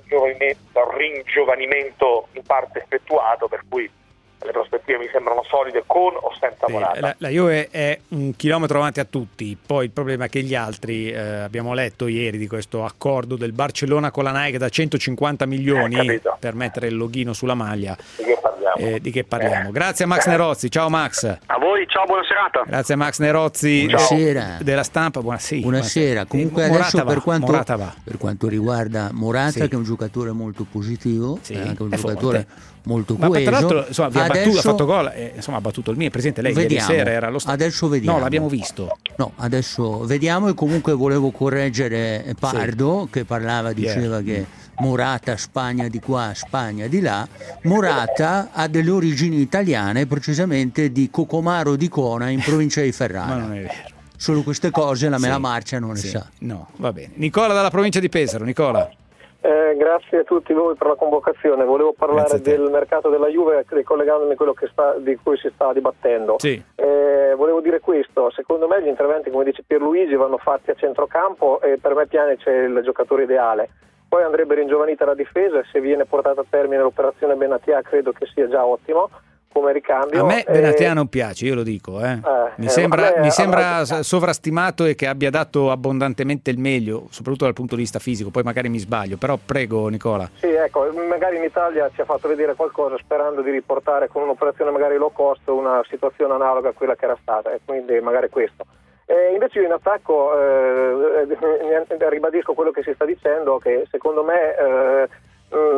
ringiovanimento in parte effettuato, per cui le prospettive mi sembrano solide con o senza Morata. La Juve è un chilometro avanti a tutti, poi il problema è che gli altri, abbiamo letto ieri di questo accordo del Barcellona con la Nike da 150 milioni per mettere il loghino sulla maglia. Di che parliamo? Grazie a Max Nerozzi, ciao Max. A voi, ciao, buona serata. Grazie a Max Nerozzi della Stampa, buonasera. Comunque adesso per quanto riguarda Morata, che è un giocatore molto positivo, è anche un giocatore molto coeso. Tra l'altro ha fatto gol, ha battuto il mio presidente, lei ieri sera era allo stadio. Adesso vediamo. No, l'abbiamo visto. No, adesso vediamo, e comunque volevo correggere Pardo che diceva che Morata Spagna di qua, Spagna di là. Morata ha delle origini italiane, precisamente di Cocomaro di Cona in provincia di Ferrara. Ma non è vero. Solo queste cose la Mela Marcia non le sa. No, va bene. Nicola dalla provincia di Pesaro, Nicola. Grazie a tutti voi per la convocazione. Volevo parlare del mercato della Juve, ricollegandomi a quello di cui si sta dibattendo. Volevo dire questo: secondo me gli interventi, come dice Pierluigi, vanno fatti a centrocampo, e per me Pjanic è il giocatore ideale. Poi andrebbe ringiovanita la difesa, e se viene portata a termine l'operazione Benatia credo che sia già ottimo come ricambio. A me Benatia non piace, io lo dico, mi sembra sovrastimato e che abbia dato abbondantemente il meglio, soprattutto dal punto di vista fisico, poi magari mi sbaglio, però prego Nicola. Sì, ecco, magari in Italia ci ha fatto vedere qualcosa sperando di riportare con un'operazione magari low cost una situazione analoga a quella che era stata, e quindi magari questo. Invece io in attacco ribadisco quello che si sta dicendo, che secondo me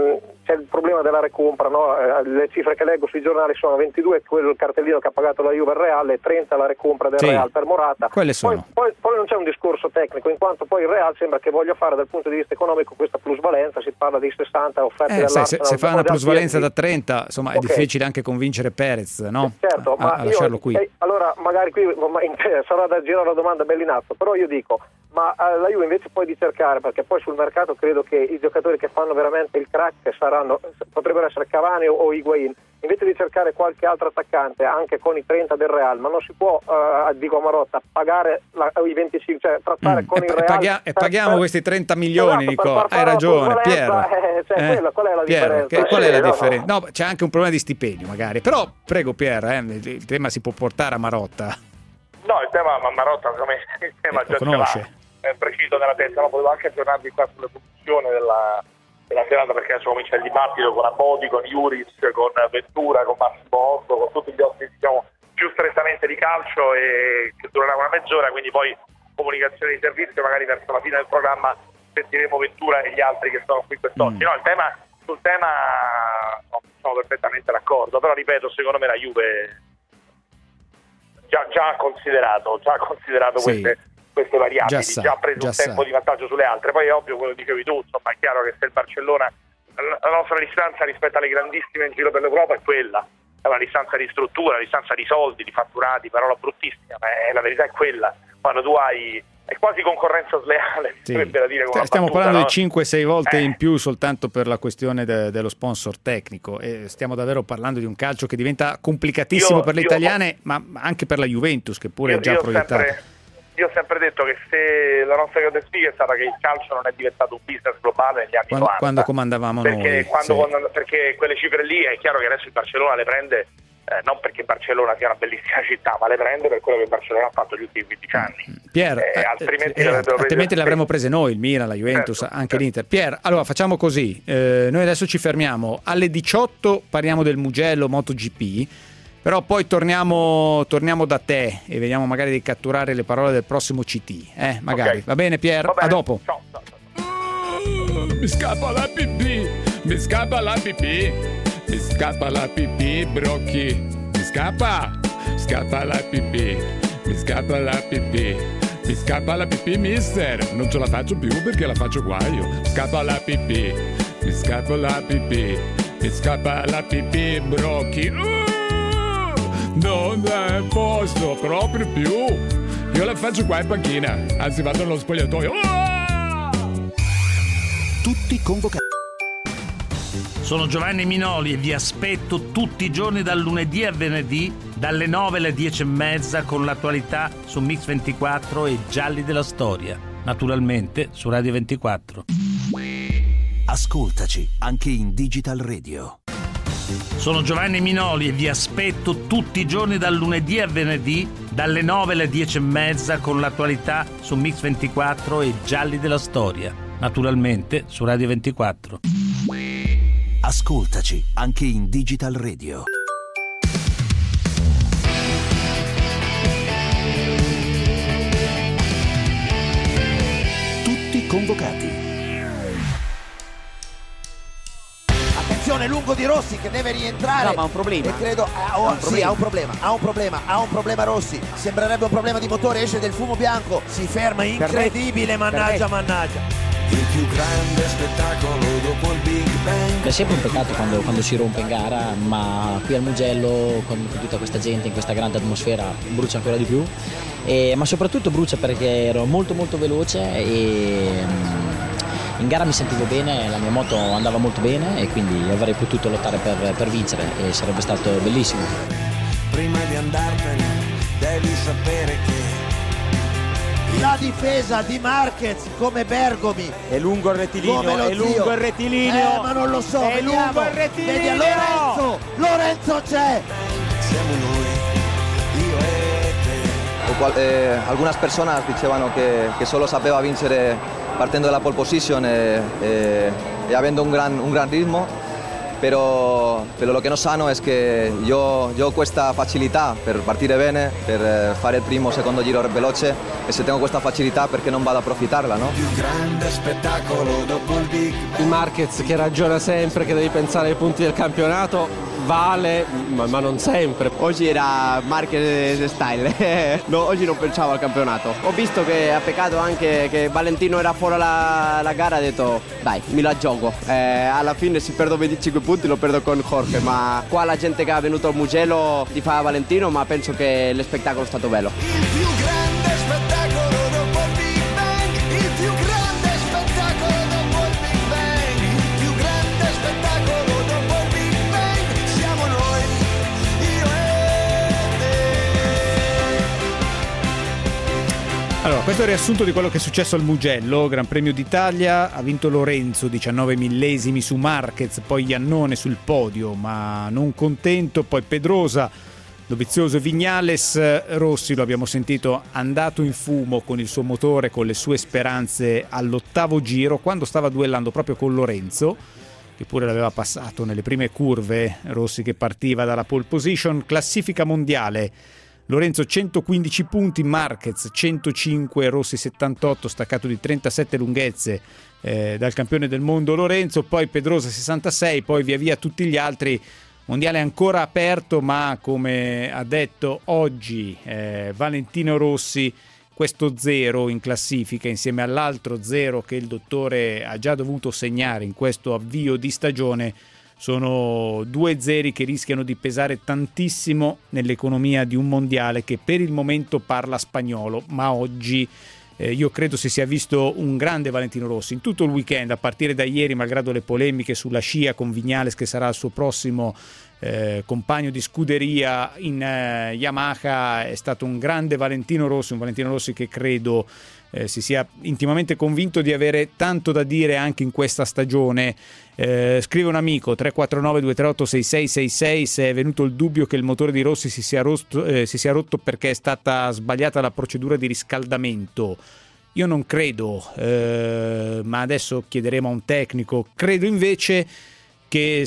c'è il problema della recompra, no? Le cifre che leggo sui giornali sono 22 quello il cartellino che ha pagato la Juve al Real e 30 la recompra del Real per Morata. Quelle sono. Poi non c'è un discorso tecnico, in quanto poi il Real sembra che voglia fare dal punto di vista economico questa plusvalenza, si parla di 60 offerte dall'Arsenal. Se fa una plusvalenza da 30, insomma, è difficile anche convincere Perez, no? Certo, a lasciarlo qui. Allora magari qui sarà da girare la domanda Bellinazzo, però io dico, ma la Juve invece poi di cercare, perché poi sul mercato credo che i giocatori che fanno veramente il crack potrebbero essere Cavani o Higuain, invece di cercare qualche altro attaccante anche con i 30 del Real, ma non si può, dico a Marotta, pagare i 25, cioè trattare con il Real paghiamo questi 30 milioni, Nico, hai ragione Piero, qual è la differenza? Qual è la differenza? No, c'è anche un problema di stipendio magari, però prego Piero, il tema si può portare a Marotta. No, il tema Marotta il tema già conosce, è preciso nella testa, ma volevo anche aggiornarvi qua sull'evoluzione della serata, perché adesso comincia il dibattito con Abodi, con Juric, con Ventura, con Massimo Otto, con tutti gli ospiti più strettamente di calcio, e che durerà una mezz'ora, quindi poi comunicazione di servizio, magari verso la fine del programma sentiremo Ventura e gli altri che sono qui quest'oggi. No, sul tema sono perfettamente d'accordo, però ripeto, secondo me la Juve già ha considerato queste variabili, già ha preso un tempo di vantaggio sulle altre. Poi è ovvio quello che dicevi tu, insomma, è chiaro che se il Barcellona, la nostra distanza rispetto alle grandissime in giro per l'Europa è quella, è una distanza di struttura, una distanza di soldi, di fatturati, parola bruttissima, ma la verità è quella. Quando tu hai, è quasi concorrenza sleale, da dire, stiamo parlando di 5-6 volte in più soltanto per la questione dello sponsor tecnico, e stiamo davvero parlando di un calcio che diventa complicatissimo per le italiane, ma anche per la Juventus, che pure è già proiettata. Io ho sempre detto che se la nostra grande sfiga è stata che il calcio non è diventato un business globale negli anni 90. Quando comandavamo noi. Perché quelle cifre lì è chiaro che adesso il Barcellona le prende, non perché Barcellona sia una bellissima città, ma le prende per quello che il Barcellona ha fatto gli ultimi 15 anni. Pier, altrimenti le avremmo prese noi, il Milan, la Juventus, anche l'Inter. Pier, allora facciamo così, noi adesso ci fermiamo, alle 18 parliamo del Mugello MotoGP, però poi torniamo da te e vediamo magari di catturare le parole del prossimo CT, magari. Okay. Va bene Pier? Va bene. A dopo. Ciao. Mi scappa la pipì, mi scappa la pipì, mi scappa la pipì, brocchi. Mi scappa la pipì, mi scappa la pipì, mi scappa la pipì, mister. Non ce la faccio più perché la faccio guaio. Scappa la pipì, mi scappa la pipì, mi scappa la pipì, brocchi. Non posso proprio più. Io la faccio qua in panchina, anzi vado nello spogliatoio. Tutti convocati. Sono Giovanni Minoli e vi aspetto tutti i giorni dal lunedì a venerdì dalle 9 alle 10:30 con l'attualità su Mix 24 e Gialli della Storia, naturalmente su Radio 24. Ascoltaci anche in Digital Radio. Sono Giovanni Minoli e vi aspetto tutti i giorni dal lunedì a venerdì dalle 9 alle 10:30 con l'attualità su Mix 24 e Gialli della Storia, naturalmente su Radio 24. Ascoltaci anche in Digital Radio. Tutti convocati. Attenzione, lungo di Rossi che deve rientrare. No, ma ha un problema. E credo ha un problema Rossi. Sembrerebbe un problema di motore, esce del fumo bianco, si ferma, incredibile, mannaggia. Il più grande spettacolo dopo il Big Bang. È sempre un peccato quando si rompe in gara, ma qui al Mugello con tutta questa gente in questa grande atmosfera brucia ancora di più, ma soprattutto brucia perché ero molto veloce e in gara mi sentivo bene, la mia moto andava molto bene e quindi avrei potuto lottare per vincere e sarebbe stato bellissimo. Prima di andartene devi sapere che la difesa di Marquez come Bergomi. È lungo il rettilineo, ma non lo so, è lungo il rettilineo. Lorenzo c'è. Siamo noi, io e te. Algunas personas dicevano che solo sapeva vincere partendo dalla pole position e avendo un gran ritmo, pero lo que no sano es que yo questa facilità per partire bene, per fare il primo o secondo giro veloce, e se tengo questa facilità perché non vado a approfittarla, no? Più grande spettacolo dopo il Big Bang. Marquez che ragiona sempre che devi pensare ai punti del campionato, vale, ma non sempre. Oggi era Marquez style, no, oggi non pensavo al campionato. Ho visto che ha peccato anche che Valentino era fuori la gara, ho detto dai, mi la gioco. Alla fine se perdo 25 punti lo perdo con Jorge, ma qua la gente che è venuto al Mugello ti fa Valentino, ma penso che lo spettacolo è stato bello. Il più grande spettacolo dopo il Big Bang. Il più grande spettacolo dopo il Big Bang. Il più grande spettacolo dopo il Big Bang. Siamo noi, io e te. Allora, questo è il riassunto di quello che è successo al Mugello, Gran Premio d'Italia. Ha vinto Lorenzo, 19 millesimi su Marquez, poi Iannone sul podio, ma non contento, poi Pedrosa, Dovizioso e Vignales. Rossi, lo abbiamo sentito, andato in fumo con il suo motore, con le sue speranze all'8° giro, quando stava duellando proprio con Lorenzo, che pure l'aveva passato nelle prime curve. Rossi che partiva dalla pole position. Classifica mondiale: Lorenzo 115 punti, Marquez 105, Rossi 78, staccato di 37 lunghezze dal campione del mondo Lorenzo, poi Pedrosa 66, poi via via tutti gli altri. Mondiale ancora aperto, ma come ha detto oggi Valentino Rossi, questo 0 in classifica insieme all'altro 0 che il dottore ha già dovuto segnare in questo avvio di stagione sono 2 zeri che rischiano di pesare tantissimo nell'economia di un mondiale che per il momento parla spagnolo, ma oggi io credo si sia visto un grande Valentino Rossi in tutto il weekend, a partire da ieri, malgrado le polemiche sulla scia con Vignales, che sarà il suo prossimo compagno di scuderia in Yamaha. È stato un grande Valentino Rossi che credo si sia intimamente convinto di avere tanto da dire anche in questa stagione. Scrive un amico 349-238-6666 se è venuto il dubbio che il motore di Rossi si sia rotto perché è stata sbagliata la procedura di riscaldamento. Io non credo, ma adesso chiederemo a un tecnico. Credo invece che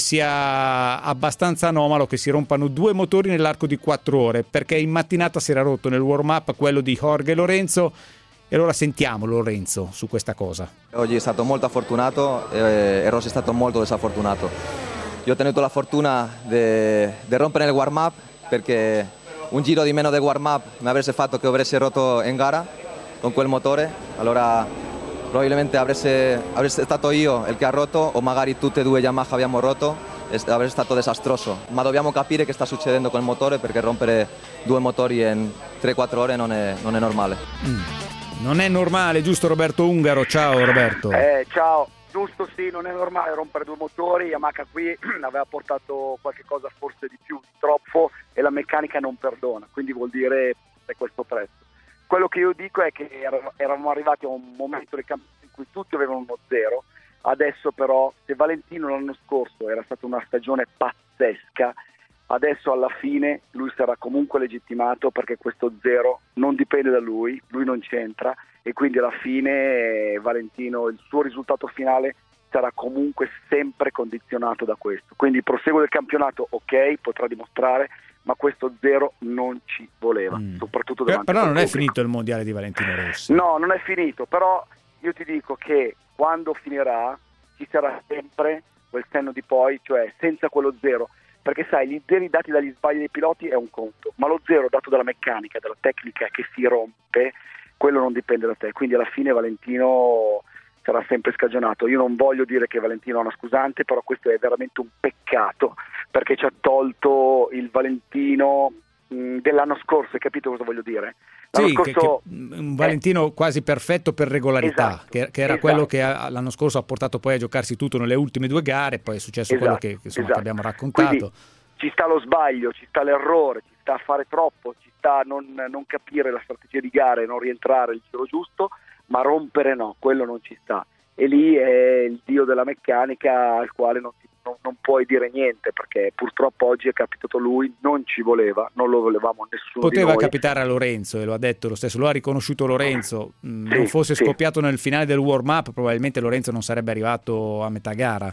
sia abbastanza anomalo che si rompano 2 motori nell'arco di 4 ore, perché in mattinata si era rotto nel warm-up quello di Jorge Lorenzo. E allora sentiamo Lorenzo su questa cosa. Oggi è stato molto fortunato e Rossi è stato molto disfortunato. Io ho tenuto la fortuna di rompere il warm-up, perché un giro di meno del warm-up mi avrebbe fatto che avessi rotto in gara con quel motore. Allora probabilmente avrei stato io il che ha rotto, o magari tutte e 2 Yamaha abbiamo rotto, avrebbe stato disastroso. Ma dobbiamo capire che sta succedendo con il motore, perché rompere 2 motori in 3-4 ore non è normale. Non è normale, giusto Roberto Ungaro? Ciao Roberto. Ciao, giusto, sì, non è normale rompere 2 motori. Yamaha qui aveva portato qualche cosa forse di più, di troppo, e la meccanica non perdona, quindi vuol dire è questo prezzo. Quello che io dico è che eravamo arrivati a un momento del campionato in cui tutti avevano uno 0, adesso però, se Valentino l'anno scorso era stata una stagione pazzesca, adesso alla fine lui sarà comunque legittimato, perché questo 0 non dipende da lui non c'entra, e quindi alla fine Valentino, il suo risultato finale sarà comunque sempre condizionato da questo. Quindi il proseguo del campionato, ok, potrà dimostrare, ma questo 0 non ci voleva, soprattutto davanti però non pubblico. È finito il mondiale di Valentino Rossi. No, non è finito, però io ti dico che quando finirà ci sarà sempre quel senno di poi, cioè senza quello 0. Perché sai, gli 0 dati dagli sbagli dei piloti è un conto, ma lo 0 dato dalla meccanica, dalla tecnica che si rompe, quello non dipende da te. Quindi alla fine Valentino sarà sempre scagionato. Io non voglio dire che Valentino è una scusante, però questo è veramente un peccato, perché ci ha tolto il Valentino dell'anno scorso, hai capito cosa voglio dire? L'anno scorso un Valentino quasi perfetto per regolarità, esatto, che era quello che l'anno scorso ha portato poi a giocarsi tutto nelle ultime 2 gare, poi è successo quello che abbiamo raccontato. Quindi ci sta lo sbaglio, ci sta l'errore, ci sta a fare troppo, ci sta non capire la strategia di gara e non rientrare il giro giusto, ma rompere no, quello non ci sta. E lì è il dio della meccanica al quale non puoi dire niente, perché purtroppo oggi è capitato lui, non ci voleva, non lo volevamo nessuno. Poteva capitare a Lorenzo, e lo ha detto lo stesso, lo ha riconosciuto Lorenzo. Non fosse scoppiato nel finale del warm-up, probabilmente Lorenzo non sarebbe arrivato a metà gara.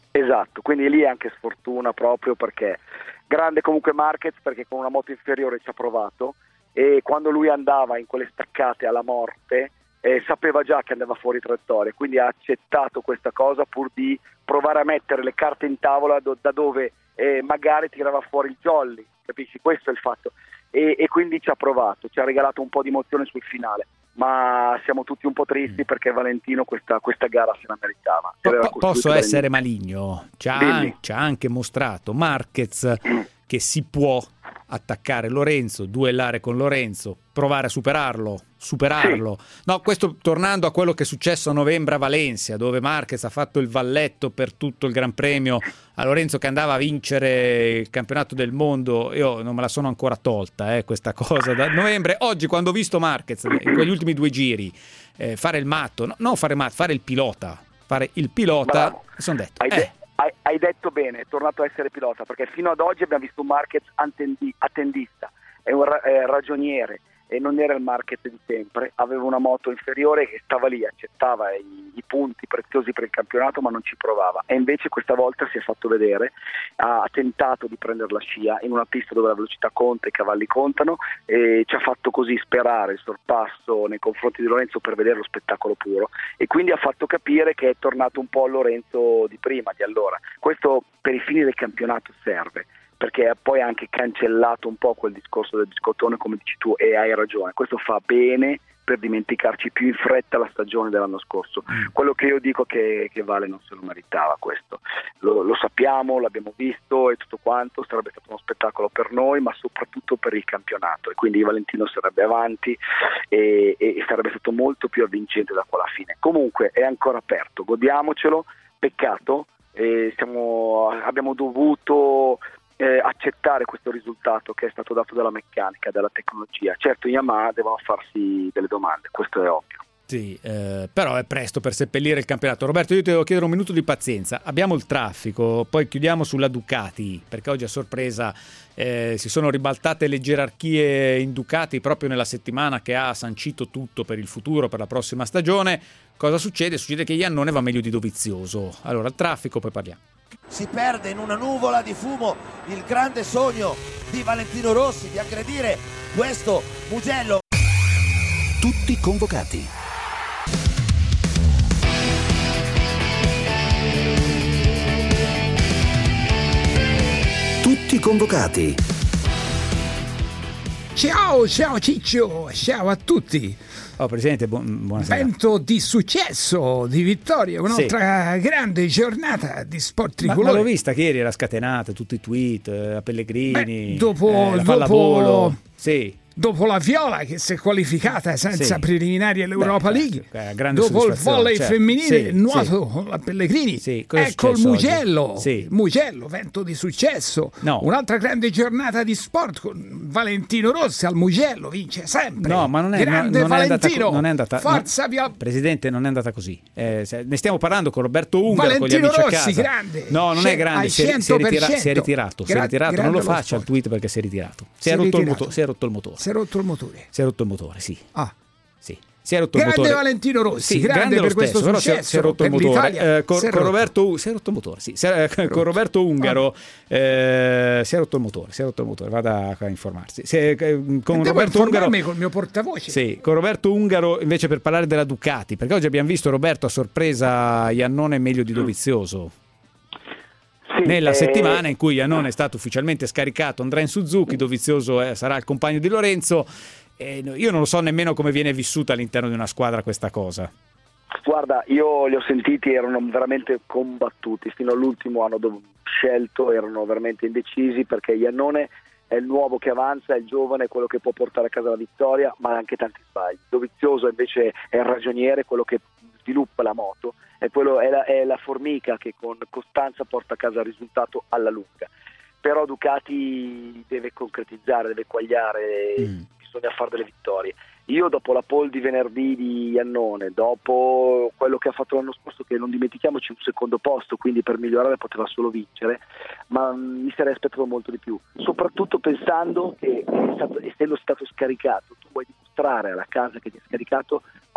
Esatto, quindi lì è anche sfortuna proprio perché grande comunque Marquez, perché con una moto inferiore ci ha provato, e quando lui andava in quelle staccate alla morte sapeva già che andava fuori traiettoria, quindi ha accettato questa cosa pur di provare a mettere le carte in tavola da dove magari tirava fuori il jolly, capisci? Questo è il fatto, e quindi ci ha provato, ci ha regalato un po' di emozione sul finale, ma siamo tutti un po' tristi perché Valentino questa gara se la meritava. Posso essere maligno? Ci ha anche mostrato Marquez che si può attaccare Lorenzo, duellare con Lorenzo, provare a superarlo. Sì. No, questo tornando a quello che è successo a novembre a Valencia, dove Marquez ha fatto il valletto per tutto il Gran Premio a Lorenzo che andava a vincere il campionato del mondo. Io non me la sono ancora tolta questa cosa da novembre. Oggi quando ho visto Marquez in quegli ultimi 2 giri fare il matto, fare il pilota, mi sono detto Hai detto bene, è tornato a essere pilota, perché fino ad oggi abbiamo visto un Marquez attendista, è un ragioniere, e non era il Marquez di sempre, aveva una moto inferiore che stava lì, accettava i punti preziosi per il campionato ma non ci provava, e invece questa volta si è fatto vedere, ha tentato di prendere la scia in una pista dove la velocità conta e i cavalli contano, e ci ha fatto così sperare il sorpasso nei confronti di Lorenzo per vedere lo spettacolo puro, e quindi ha fatto capire che è tornato un po' il Lorenzo di prima, di allora. Questo per i fini del campionato serve, perché poi ha anche cancellato un po' quel discorso del biscottone, come dici tu, e hai ragione, questo fa bene per dimenticarci più in fretta la stagione dell'anno scorso. Quello che io dico che Vale non se lo meritava, questo lo sappiamo, l'abbiamo visto e tutto quanto, sarebbe stato uno spettacolo per noi ma soprattutto per il campionato, e quindi Valentino sarebbe avanti e sarebbe stato molto più avvincente da qua alla fine. Comunque è ancora aperto, godiamocelo, peccato, abbiamo dovuto accettare questo risultato che è stato dato dalla meccanica, dalla tecnologia. Certo, Yamaha devono farsi delle domande, questo è ovvio. Sì, però è presto per seppellire il campionato. Roberto, io ti devo chiedere un minuto di pazienza. Abbiamo il traffico, poi chiudiamo sulla Ducati, perché oggi a sorpresa si sono ribaltate le gerarchie in Ducati proprio nella settimana che ha sancito tutto per il futuro, per la prossima stagione. Cosa succede? Succede che Iannone va meglio di Dovizioso. Allora, il traffico, poi parliamo. Si perde in una nuvola di fumo il grande sogno di Valentino Rossi di aggredire questo Mugello. Tutti convocati. Tutti convocati. Ciao Ciccio, ciao a tutti. Presidente, buonasera. Vento di successo, di vittoria, un'altra grande giornata di sport tricolore. Ma l'ho vista che ieri era scatenata, tutti i tweet, a Pellegrini, dopo pallavolo. Sì. Dopo la Viola che si è qualificata senza preliminari all'Europa League, dopo il volley femminile, nuoto la Pellegrini, ecco il Mugello, Mugello, vento di successo, un'altra grande giornata di sport con Valentino Rossi al Mugello, vince sempre. No, ma non è grande Valentino, non è andata, forza Viola. Presidente, non è andata così. Ne stiamo parlando con Roberto Ungaro, Valentino con gli amici Rossi, a casa. grande. No, non è grande, si è ritirato. Non lo faccia il tweet perché si è ritirato. Si è rotto il motore. Si è rotto il motore. Sì. Sì. Si è rotto grande il motore. Valentino Rossi, sì, grande per questo però successo. Si è rotto il motore. Con Roberto si è rotto il motore, sì. Con Roberto Ungaro si è rotto il motore, vada a informarsi. Con Roberto Ungaro col mio portavoce. Sì, con Roberto Ungaro invece per parlare della Ducati, perché oggi abbiamo visto Roberto a sorpresa Iannone meglio di Dovizioso. Nella settimana in cui Iannone è stato ufficialmente scaricato, andrà in Suzuki, Dovizioso sarà il compagno di Lorenzo. Io non lo so nemmeno come viene vissuta all'interno di una squadra questa cosa. Guarda, io li ho sentiti, erano veramente combattuti, fino all'ultimo hanno scelto, erano veramente indecisi, perché Iannone è il nuovo che avanza, è il giovane, è quello che può portare a casa la vittoria, ma ha anche tanti sbagli. Dovizioso invece è il ragioniere, quello che sviluppa la moto, è la formica che con costanza porta a casa il risultato alla lunga. Però Ducati deve concretizzare, deve quagliare, bisogna fare delle vittorie. Io dopo la pole di venerdì di Iannone, dopo quello che ha fatto l'anno scorso, che non dimentichiamoci un secondo posto, quindi per migliorare poteva solo vincere, ma mi sarei aspettato molto di più, soprattutto pensando che essendo stato scaricato tu vuoi dimostrare alla casa che ti ha scaricato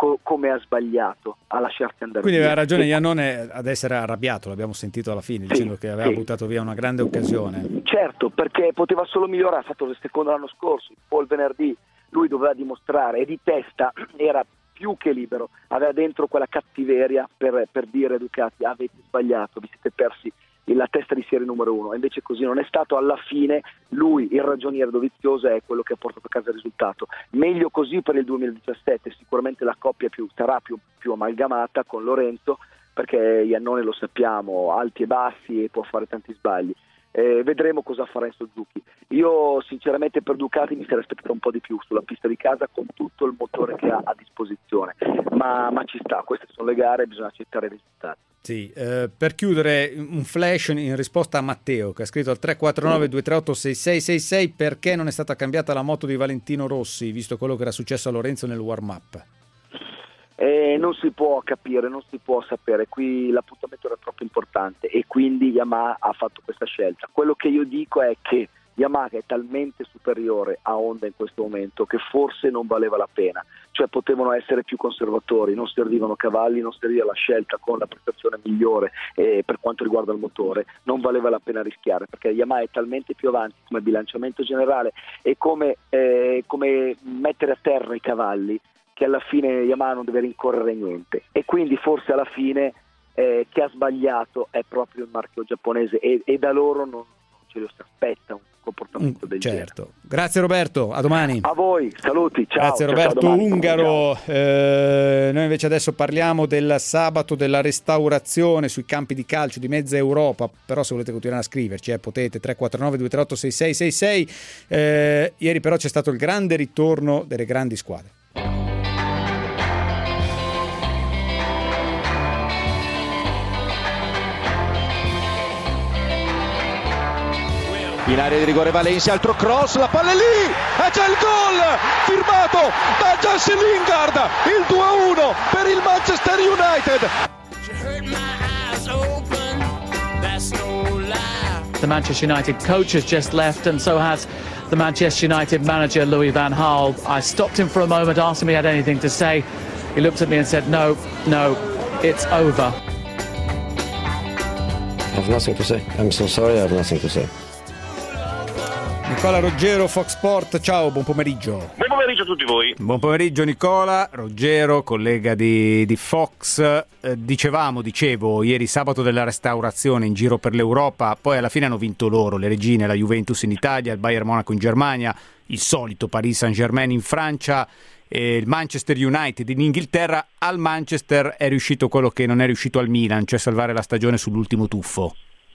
come ha sbagliato a lasciarsi andare. Quindi aveva ragione Iannone ad essere arrabbiato, l'abbiamo sentito alla fine, dicendo che aveva buttato via una grande occasione. Certo, perché poteva solo migliorare, ha fatto il secondo l'anno scorso, poi il venerdì lui doveva dimostrare, e di testa era più che libero, aveva dentro quella cattiveria per dire Ducati: avete sbagliato, vi siete persi la testa di serie numero 1, invece così non è stato. Alla fine lui, il ragioniere Dovizioso, è quello che ha portato a casa il risultato. Meglio così per il 2017, sicuramente la coppia sarà più amalgamata con Lorenzo, perché Iannone, lo sappiamo, alti e bassi e può fare tanti sbagli. Vedremo cosa farà in Suzuki. Io sinceramente per Ducati mi sarei aspettato un po' di più sulla pista di casa, con tutto il motore che ha a disposizione, ma ci sta, queste sono le gare, bisogna accettare i risultati. Sì, per chiudere un flash in risposta a Matteo, che ha scritto al 349-238-6666: perché non è stata cambiata la moto di Valentino Rossi, visto quello che era successo a Lorenzo nel warm-up? Non si può capire, non si può sapere, qui l'appuntamento era troppo importante e quindi Yamaha ha fatto questa scelta. Quello che io dico è che Yamaha è talmente superiore a Honda in questo momento che forse non valeva la pena, cioè potevano essere più conservatori, non servivano cavalli, non serviva la scelta con la prestazione migliore per quanto riguarda il motore, non valeva la pena rischiare, perché Yamaha è talmente più avanti come bilanciamento generale e come mettere a terra i cavalli, che alla fine Yamaha non deve rincorrere niente, e quindi forse alla fine che ha sbagliato è proprio il marchio giapponese e da loro non ce lo si aspetta un comportamento del genere. Grazie Roberto, a domani. A voi, saluti, ciao. Grazie Roberto Ungaro. Noi invece adesso parliamo del sabato della restaurazione sui campi di calcio di mezza Europa, però se volete continuare a scriverci potete, 349-238-6666. Ieri però c'è stato il grande ritorno delle grandi squadre. In area di rigore Valencia, altro cross, la palla è lì, e c'è il gol firmato da Jesse Lingard, il 2-1 per il Manchester United. The Manchester United coach has just left, and so has the Manchester United manager Louis van Gaal. I stopped him for a moment, asked him if he had anything to say. He looked at me and said, no, it's over. I have nothing to say. I'm so sorry, I have nothing to say. Nicola Ruggero, Fox Sport, ciao, buon pomeriggio. Buon pomeriggio a tutti voi. Buon pomeriggio Nicola, Ruggero, collega di Fox. Dicevo, ieri sabato della restaurazione in giro per l'Europa, poi alla fine hanno vinto loro, le regine, la Juventus in Italia, il Bayern Monaco in Germania, il solito Paris Saint-Germain in Francia, e il Manchester United in Inghilterra. Al Manchester è riuscito quello che non è riuscito al Milan, cioè salvare la stagione sull'ultimo tuffo.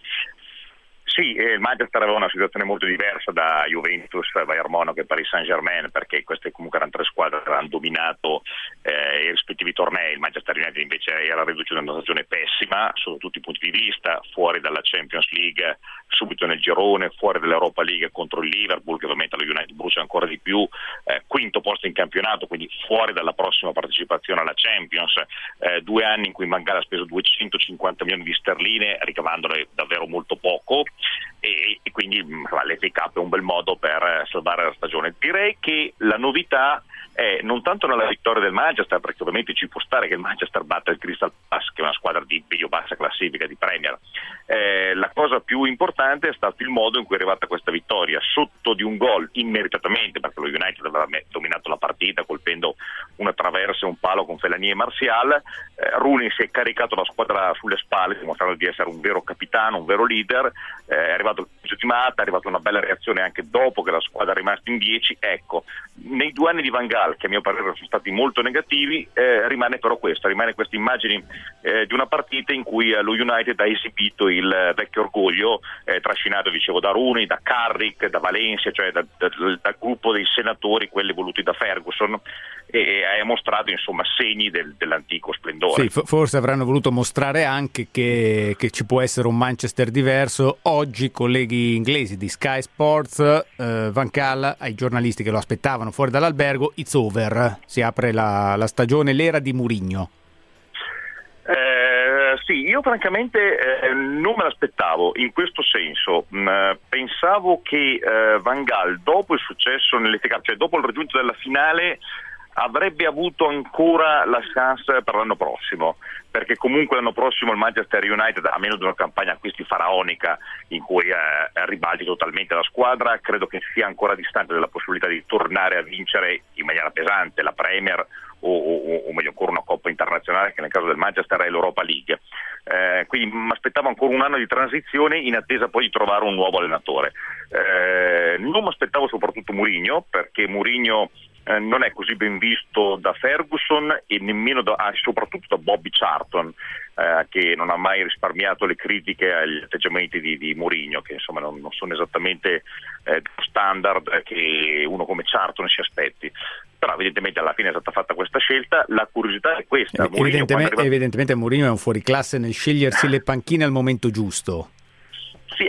Sì, il Manchester aveva una situazione molto diversa da Juventus, Bayern Monaco e Paris Saint-Germain, perché queste comunque erano tre squadre che avevano dominato i rispettivi tornei. Il Manchester United invece era reduce da una stagione pessima sotto tutti i punti di vista, fuori dalla Champions League subito nel girone, fuori dall'Europa League contro il Liverpool, che ovviamente lo United brucia ancora di più, quinto posto in campionato, quindi fuori dalla prossima partecipazione alla Champions, 2 anni in cui Van Gaal ha speso 250 milioni di sterline ricavandole davvero molto poco, e quindi l'FA Cup è un bel modo per salvare la stagione. Direi che la novità è non tanto nella vittoria del Manchester, perché ovviamente ci può stare che il Manchester batta il Crystal Palace, che è una squadra di medio-bassa classifica di Premier. La cosa più importante è stato il modo in cui è arrivata questa vittoria, sotto di un gol immeritatamente, perché lo United aveva dominato la partita colpendo una traversa e un palo con Fellaini e Martial. Rooney si è caricato la squadra sulle spalle, dimostrando di essere un vero capitano, un vero leader. È arrivato il calcio di Mata, è arrivata una bella reazione anche dopo che la squadra è rimasta in 10. Ecco, nei 2 anni di Van Gaal, che a mio parere sono stati molto negativi, rimane però questa immagine di una partita in cui lo United ha esibito il vecchio orgoglio, trascinato, dicevo, da Rooney, da Carrick, da Valencia, cioè dal gruppo dei senatori, quelli voluti da Ferguson, e ha mostrato insomma segni dell'antico splendore. Sì, forse avranno voluto mostrare anche che ci può essere un Manchester diverso. Oggi, colleghi inglesi di Sky Sports, Van Gaal ai giornalisti che lo aspettavano fuori dall'albergo: it's over, si apre la stagione, l'era di Mourinho. Sì, io francamente non me l'aspettavo in questo senso. Pensavo che Van Gaal, dopo il successo nell'FA Cup, cioè dopo il raggiunto della finale, avrebbe avuto ancora la chance per l'anno prossimo, perché comunque l'anno prossimo il Manchester United, a meno di una campagna acquisti faraonica in cui ribalti totalmente la squadra, credo che sia ancora distante dalla possibilità di tornare a vincere in maniera pesante la Premier o meglio ancora una Coppa internazionale, che nel caso del Manchester è l'Europa League. Quindi mi aspettavo ancora un anno di transizione in attesa poi di trovare un nuovo allenatore. Non mi aspettavo soprattutto Mourinho, perché Mourinho non è così ben visto da Ferguson e nemmeno soprattutto da Bobby Charlton, che non ha mai risparmiato le critiche agli atteggiamenti di Mourinho, che insomma non sono esattamente standard che uno come Charlton si aspetti. Però evidentemente alla fine è stata fatta questa scelta. La curiosità è questa. Evidentemente Mourinho è un fuoriclasse nel scegliersi le panchine al momento giusto. Sì,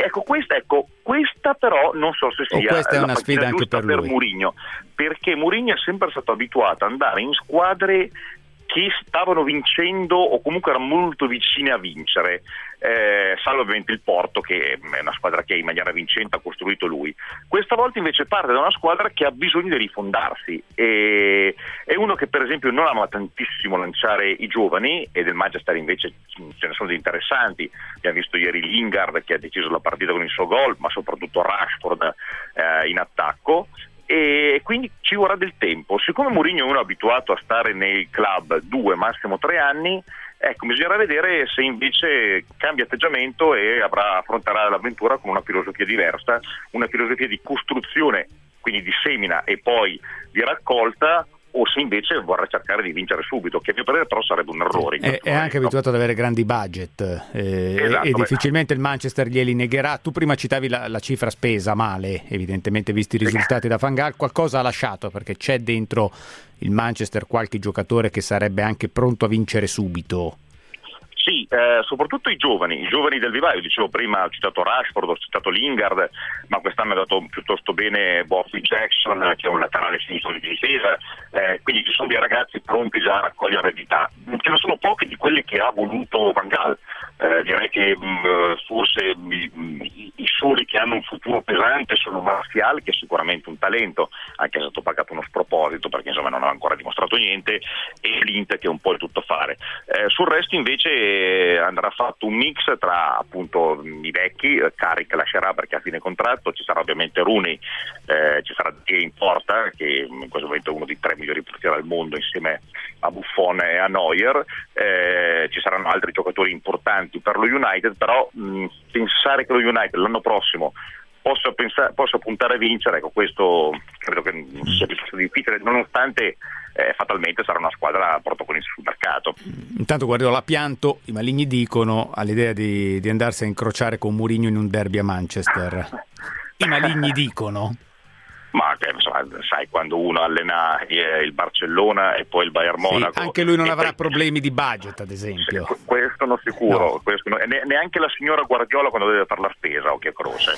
questa però non so se sia questa è una sfida anche per lui. Mourinho, perché Mourinho è sempre stato abituato ad andare in squadre che stavano vincendo o comunque erano molto vicine a vincere, salvo ovviamente il Porto, che è una squadra che in maniera vincente ha costruito lui. Questa volta invece parte da una squadra che ha bisogno di rifondarsi, e è uno che per esempio non ama tantissimo lanciare i giovani, e del Manchester invece ce ne sono dei interessanti. Abbiamo visto ieri Lingard che ha deciso la partita con il suo gol, ma soprattutto Rashford in attacco, e quindi ci vorrà del tempo. Siccome Mourinho è uno abituato a stare nei club 2 massimo 3 anni, ecco, bisognerà vedere se invece cambia atteggiamento e affronterà l'avventura con una filosofia diversa, una filosofia di costruzione, quindi di semina e poi di raccolta, o se invece vorrà cercare di vincere subito, che a mio parere però sarebbe un errore. È anche abituato ad avere grandi budget, e difficilmente il Manchester glieli negherà. Tu prima citavi la cifra spesa male, evidentemente visti i risultati da Van Gaal. Qualcosa ha lasciato, perché c'è dentro il Manchester qualche giocatore che sarebbe anche pronto a vincere subito. Sì, soprattutto i giovani del vivaio. Dicevo prima, ho citato Rashford, ho citato Lingard, ma quest'anno è andato piuttosto bene Bobby Jackson, che è un laterale sinistro di difesa, quindi ci sono dei ragazzi pronti già a raccogliere eredità. Ce ne sono pochi di quelli che ha voluto Van Gaal. Direi che forse i soli che hanno un futuro pesante sono Martial, che è sicuramente un talento, anche se è stato pagato uno sproposito perché insomma non ha ancora dimostrato niente, e Flint, che è un po' il tuttofare. Sul resto invece andrà fatto un mix tra appunto i vecchi. Carrick lascerà perché a fine contratto, ci sarà ovviamente Rooney, ci sarà Dier in porta, che in questo momento è uno dei 3 migliori portieri al mondo insieme a Buffon e a Neuer, ci saranno altri giocatori importanti per lo United, però pensare che lo United l'anno prossimo possa puntare a vincere, ecco, questo credo che sia piuttosto difficile, nonostante fatalmente sarà una squadra protagonista sul mercato. Intanto Guardiola ha pianto, i maligni dicono, all'idea di andarsi a incrociare con Mourinho in un derby a Manchester. I maligni dicono? Ma insomma, sai, quando uno allena il Barcellona e poi il Bayern Monaco, sì, anche lui non avrà problemi di budget, ad esempio. Questo non sicuro, no. Neanche la signora Guardiola quando deve fare la spesa, occhio croce.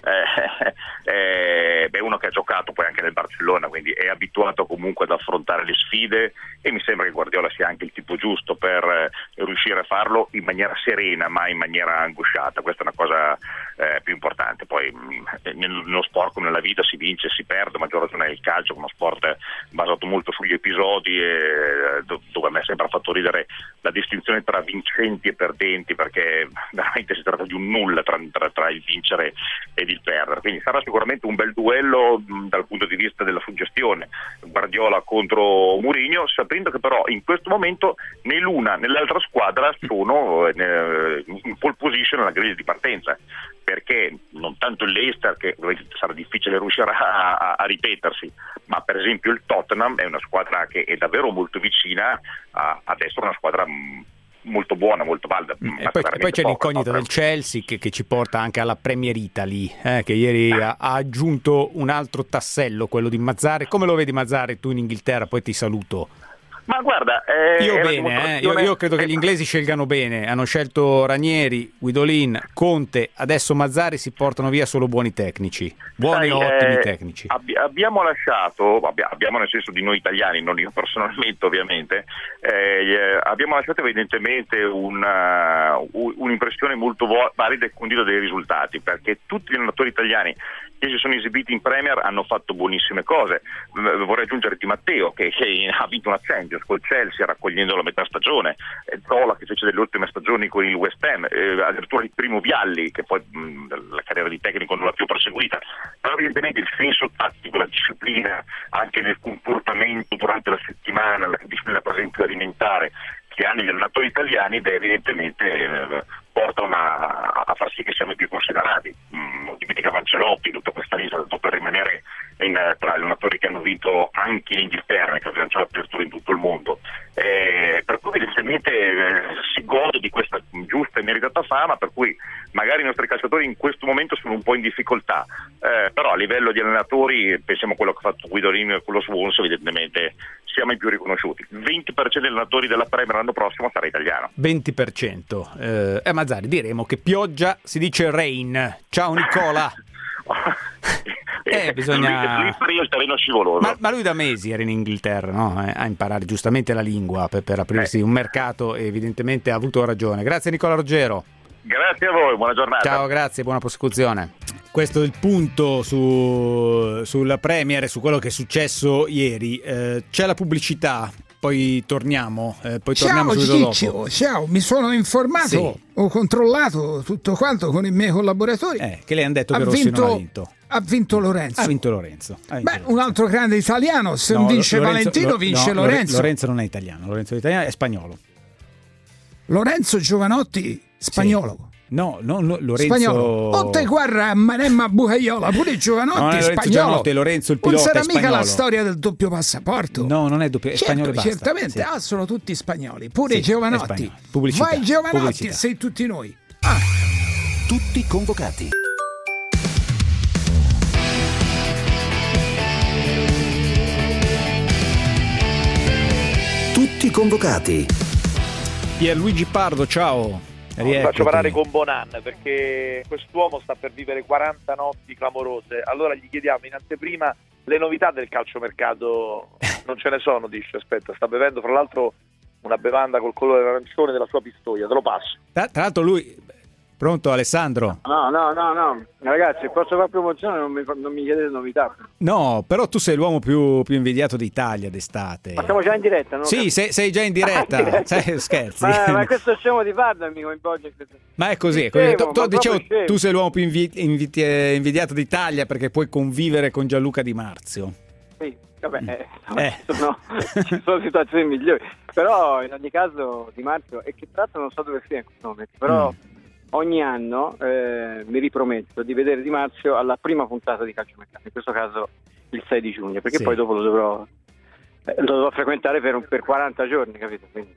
Uno che ha giocato poi anche nel Barcellona, quindi è abituato comunque ad affrontare le sfide, e mi sembra che Guardiola sia anche il tipo giusto per riuscire a farlo in maniera serena, ma in maniera angosciata. Questa è una cosa più importante. Poi nello sport come nella vita si vince, si perde, maggior ragione nel calcio, uno sport basato molto sugli episodi, e dove a me sembra fatto ridere la distinzione tra vincenti e perdenti, perché veramente si tratta di un nulla tra il vincere ed il perdere. Quindi sarà sicuramente un bel duello dal punto di vista della suggestione, Guardiola contro Mourinho, sapendo che però in questo momento né l'una né l'altra squadra sono in pole position alla griglia di partenza, perché non tanto il Leicester, che sarà difficile riuscire a ripetersi, ma per esempio il Tottenham è una squadra che è davvero molto vicina ad essere una squadra molto buona, molto valida. E poi c'è l'incognita del Chelsea che ci porta anche alla Premier Italy, che ieri ha aggiunto un altro tassello, quello di Mazzarri. Come lo vedi Mazzarri tu in Inghilterra? Poi ti saluto. Ma guarda, io credo che gli inglesi scelgano bene. Hanno scelto Ranieri, Guidolin, Conte, adesso Mazzarri, si portano via solo buoni tecnici, ottimi tecnici. Abbiamo lasciato, abbiamo nel senso di noi italiani, non io personalmente ovviamente, abbiamo lasciato evidentemente un'impressione molto valida e condivisa dei risultati, perché tutti gli allenatori italiani che si sono esibiti in Premier hanno fatto buonissime cose. Vorrei aggiungere Di Matteo che ha vinto una Champions col Chelsea raccogliendo la metà stagione, Zola che fece delle ultime stagioni con il West Ham, addirittura il primo Vialli che poi la carriera di tecnico non l'ha più proseguita. Però evidentemente il senso tattico, la disciplina anche nel comportamento durante la settimana, la disciplina per esempio alimentare che hanno gli allenatori italiani, evidentemente portano a far sì che siano più considerati. Non dimentica Ancelotti, tutta questa lista per rimanere tra gli allenatori che hanno vinto anche in Inghilterra, che hanno lanciato apertura in tutto il mondo. Per cui evidentemente si gode di questa giusta e meritata fama, per cui magari i nostri calciatori in questo momento sono un po' in difficoltà, però a livello di allenatori, pensiamo a quello che ha fatto Guidolini con lo Swans, evidentemente siamo i più riconosciuti. 20% degli allenatori della Premier l'anno prossimo sarà italiano. 20%. Mazzari, diremo che pioggia si dice rain. Ciao Nicola. Bisogna... Lì il terreno scivoloso. Ma lui da mesi era in Inghilterra, no? A imparare giustamente la lingua per aprirsi un mercato, e evidentemente ha avuto ragione. Grazie Nicola Ruggero. Grazie a voi, buona giornata. Ciao, grazie, buona prosecuzione. Questo è il punto sulla Premier e su quello che è successo ieri. C'è la pubblicità, poi torniamo ciao subito Ciccio, dopo. Ciao, mi sono informato, sì. Ho controllato tutto quanto con i miei collaboratori. Che le hanno detto che Rossi non ha vinto. Ha vinto Lorenzo. Ha vinto Lorenzo. Un altro grande italiano, se non vince Valentino vince Lorenzo. Lorenzo non è italiano, Lorenzo è italiano, è spagnolo. Lorenzo Giovanotti, spagnolo. Sì. No, Lorenzo spagnolo. O te guarda Maremma Bucaiola, pure Giovanotti è spagnolo. Giovanotti, Lorenzo il pilota non sarà è spagnolo. mica la storia del doppio passaporto. No, non è doppio, è spagnolo e basta. Certamente, sì. Sono tutti spagnoli, pure Giovanotti. Pubblicità. Vai Giovanotti, Pubblicità. sei tutti noi. Tutti convocati. Tutti convocati. Pierluigi Pardo, ciao. Faccio parlare con Bonan perché quest'uomo sta per vivere 40 notti clamorose. Allora gli chiediamo in anteprima le novità del calciomercato. Non ce ne sono, dice. Aspetta, sta bevendo fra l'altro una bevanda col colore arancione della sua pistoia. Te lo passo. Tra l'altro lui... Pronto Alessandro? No, ragazzi, posso fare promozione, non mi chiedete novità. No, però tu sei l'uomo più invidiato d'Italia d'estate. Ma siamo già in diretta, no? Sì, sei già in diretta. Scherzi. Ma questo scemo di Pardo mi coinvolge. Ma è così. Dicevo, tu sei l'uomo più invidiato d'Italia perché puoi convivere con Gianluca Di Marzio. Sì, vabbè, ci sono situazioni migliori. Però in ogni caso Di Marzio, e che tra l'altro non so dove sia in questo momento, però... Ogni anno mi riprometto di vedere Di Marzio alla prima puntata di Calciomercato, in questo caso il 6 di giugno, perché poi dopo lo dovrò frequentare per 40 giorni, capito? Quindi,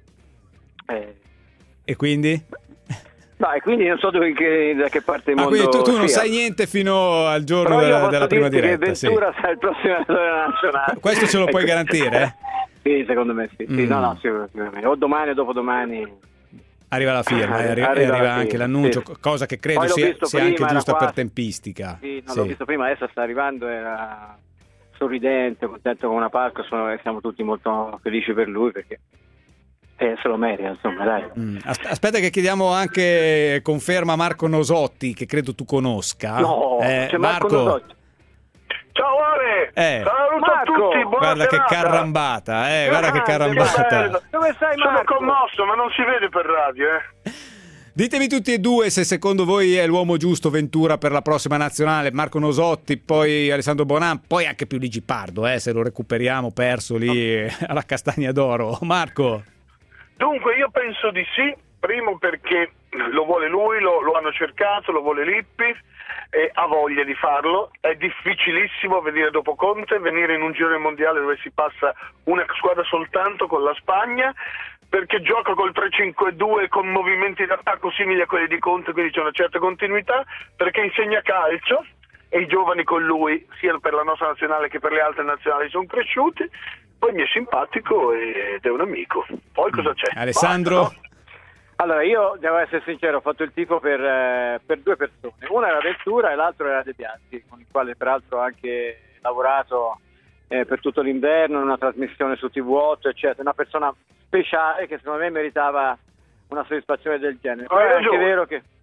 E quindi? No, e quindi non so da che parte del mondo quindi tu non sia. sai niente fino al giorno della prima diretta. Che Ventura sarà il prossimo allenatore nazionale. Questo ce lo puoi garantire? Sì, secondo me sì. No, sicuramente. O domani o dopodomani. Arriva la firma, arriva anche l'annuncio, cosa che credo sia anche giusta per tempistica. Sì, l'ho visto prima, adesso sta arrivando, era sorridente, contento con una Pasqua, siamo tutti molto felici per lui perché se lo merita, insomma, dai. Aspetta che chiediamo anche conferma Marco Nosotti, che credo tu conosca. No, c'è Marco Nosotti. Ciao Ale! Saluto a tutti, buona guarda serata. che carambata, guarda che carambata. Dove sei Marco? Sono commosso, ma non si vede per radio, Ditemi tutti e due se secondo voi è l'uomo giusto Ventura per la prossima nazionale. Marco Nosotti, poi Alessandro Bonan, poi anche più Luigi Pardo, se lo recuperiamo perso lì alla Castagna d'Oro. Marco? Dunque io penso di sì, primo perché lo vuole lui, lo hanno cercato, lo vuole Lippi e ha voglia di farlo. È difficilissimo venire dopo Conte, venire in un giro mondiale dove si passa una squadra soltanto con la Spagna, perché gioca col 3-5-2 con movimenti d'attacco simili a quelli di Conte, quindi c'è una certa continuità, perché insegna calcio e i giovani con lui, sia per la nostra nazionale che per le altre nazionali, sono cresciuti. Poi mi è simpatico ed è un amico. Poi cosa c'è? Alessandro? Basta, no? Allora, io devo essere sincero, ho fatto il tifo per due persone. Una era Ventura e l'altro era De Biasi, con il quale peraltro ho anche lavorato per tutto l'inverno in una trasmissione su TV8, eccetera. Una persona speciale che secondo me meritava una soddisfazione del genere. Poi è anche vero che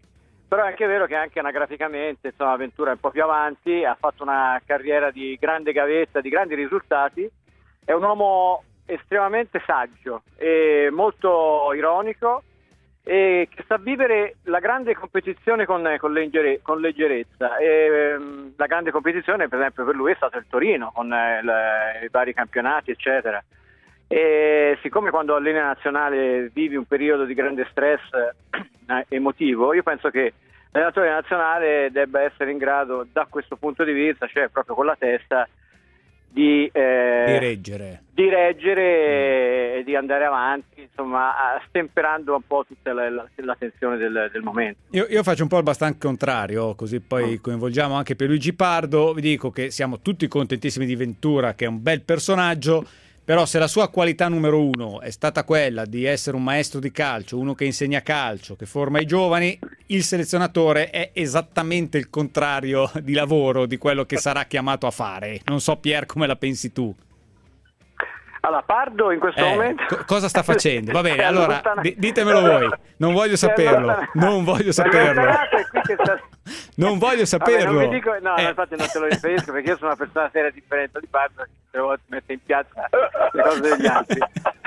Però è anche vero che anche anagraficamente, insomma, Ventura è un po' più avanti, ha fatto una carriera di grande gavetta, di grandi risultati, è un uomo estremamente saggio e molto ironico, e che sa vivere la grande competizione con leggerezza. E la grande competizione, per esempio, per lui è stato il Torino, con i vari campionati, eccetera. E siccome quando alleni la nazionale vivi un periodo di grande stress emotivo, io penso che l'allenatore nazionale debba essere in grado, da questo punto di vista, cioè proprio con la testa, di reggere e di andare avanti, insomma, stemperando un po' tutta la tensione del momento. Io faccio un po' il bastante contrario, così poi coinvolgiamo anche Pierluigi Pardo. Vi dico che siamo tutti contentissimi di Ventura, che è un bel personaggio, però se la sua qualità numero uno è stata quella di essere un maestro di calcio, uno che insegna calcio, che forma i giovani, il selezionatore è esattamente il contrario di lavoro di quello che sarà chiamato a fare. Non so, Pier, come la pensi tu? Allora, Pardo in questo momento cosa sta facendo? Va bene, allora ditemelo voi. Non voglio saperlo. Non voglio saperlo. Non voglio saperlo. Vabbè, non vi dico, infatti non te lo riferisco, perché io sono una persona seria differente di Pardo, che tre volte mette in piazza le cose degli altri.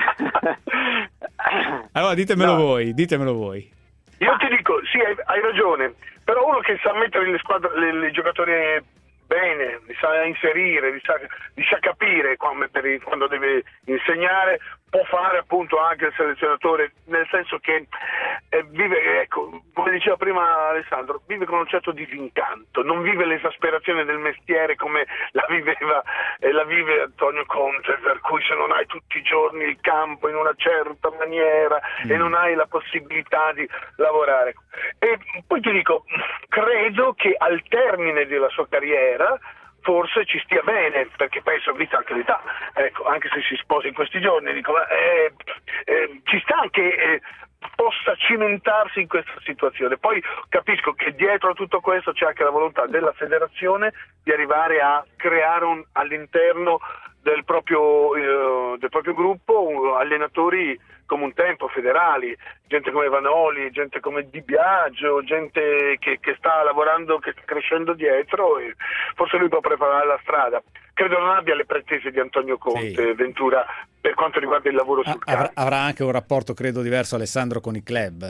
Allora ditemelo voi. Io ti dico, sì, hai ragione, però uno che sa mettere le squadre, i giocatori bene, li sa inserire, li sa capire quando deve insegnare, può fare appunto anche il selezionatore, nel senso che vive, ecco, come diceva prima Alessandro, vive con un certo disincanto, non vive l'esasperazione del mestiere come la viveva e la vive Antonio Conte, per cui se non hai tutti i giorni il campo in una certa maniera e non hai la possibilità di lavorare. E poi ti dico, credo che al termine della sua carriera forse ci stia bene, perché penso, vista anche l'età, ecco, anche se si sposa in questi giorni, dico, ci sta anche possa cimentarsi in questa situazione. Poi capisco che dietro a tutto questo c'è anche la volontà della federazione di arrivare a creare all'interno del proprio gruppo allenatori come un tempo federali, gente come Vanoli, gente come Di Biagio, gente che sta lavorando, che sta crescendo dietro, e forse lui può preparare la strada. Credo non abbia le pretese di Antonio Conte, Ventura, per quanto riguarda il lavoro sul campo. Avrà anche un rapporto, credo, diverso, Alessandro, con i club.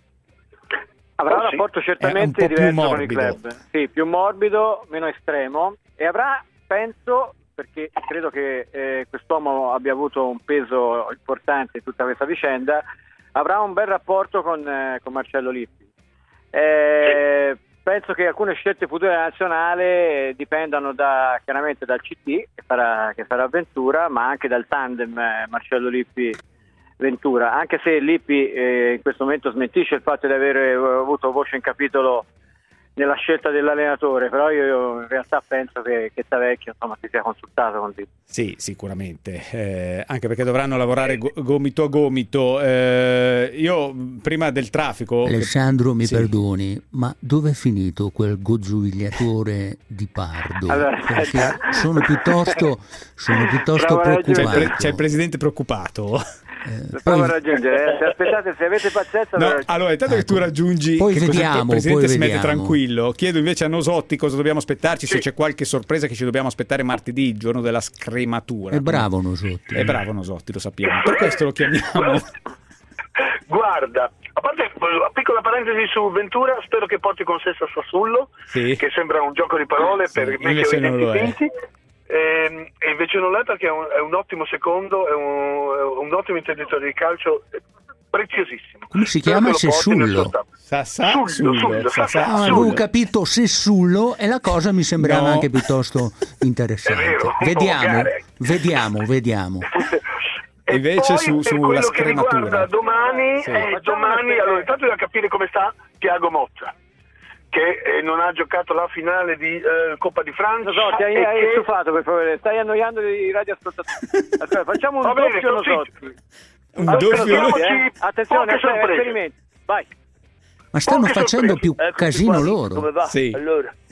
Avrà un rapporto certamente diverso con i club, sì, più morbido, meno estremo, e avrà, penso, perché credo che quest'uomo abbia avuto un peso importante in tutta questa vicenda, avrà un bel rapporto con Marcello Lippi. Penso che alcune scelte future della nazionale dipendano chiaramente dal CT che farà Ventura, ma anche dal tandem Marcello Lippi-Ventura, anche se Lippi in questo momento smentisce il fatto di aver avuto voce in capitolo nella scelta dell'allenatore, però io in realtà penso che Tavecchio, insomma, si sia consultato con Lippi. Sì, sicuramente, anche perché dovranno lavorare gomito a gomito. Io prima del traffico... Alessandro, mi perdoni, ma dove è finito quel gozzovigliatore di Pardo? Allora, sono piuttosto preoccupato. C'è il presidente preoccupato. Provo a raggiungere, se avete pazienza. No, allora, intanto che tu raggiungi, poi che vediamo, il presidente poi si mette vediamo. tranquillo. Chiedo invece a Nosotti cosa dobbiamo aspettarci, se c'è qualche sorpresa che ci dobbiamo aspettare martedì, il giorno della scrematura. È bravo Nosotti, lo sappiamo, per questo lo chiamiamo. Guarda, a parte una piccola parentesi su Ventura, spero che porti con sé Sassuolo, che sembra un gioco di parole per me che ho i denti finti. E invece non è, perché è un ottimo secondo, è un ottimo intenditore di calcio, preziosissimo. Come si chiama? Sessullo? Avevo capito Sessullo, e la cosa mi sembrava anche piuttosto interessante. Vediamo. E invece poi, per quello che riguarda domani, allora intanto da capire come sta Thiago Motta, che non ha giocato la finale di Coppa di Francia. Hai stufato, per favore, stai annoiando i radioascoltatori. Allora, facciamo un doppio Nosotti. Attenzione, esperimenti. Vai. Ma stanno facendo più casino loro. Come va? Allora,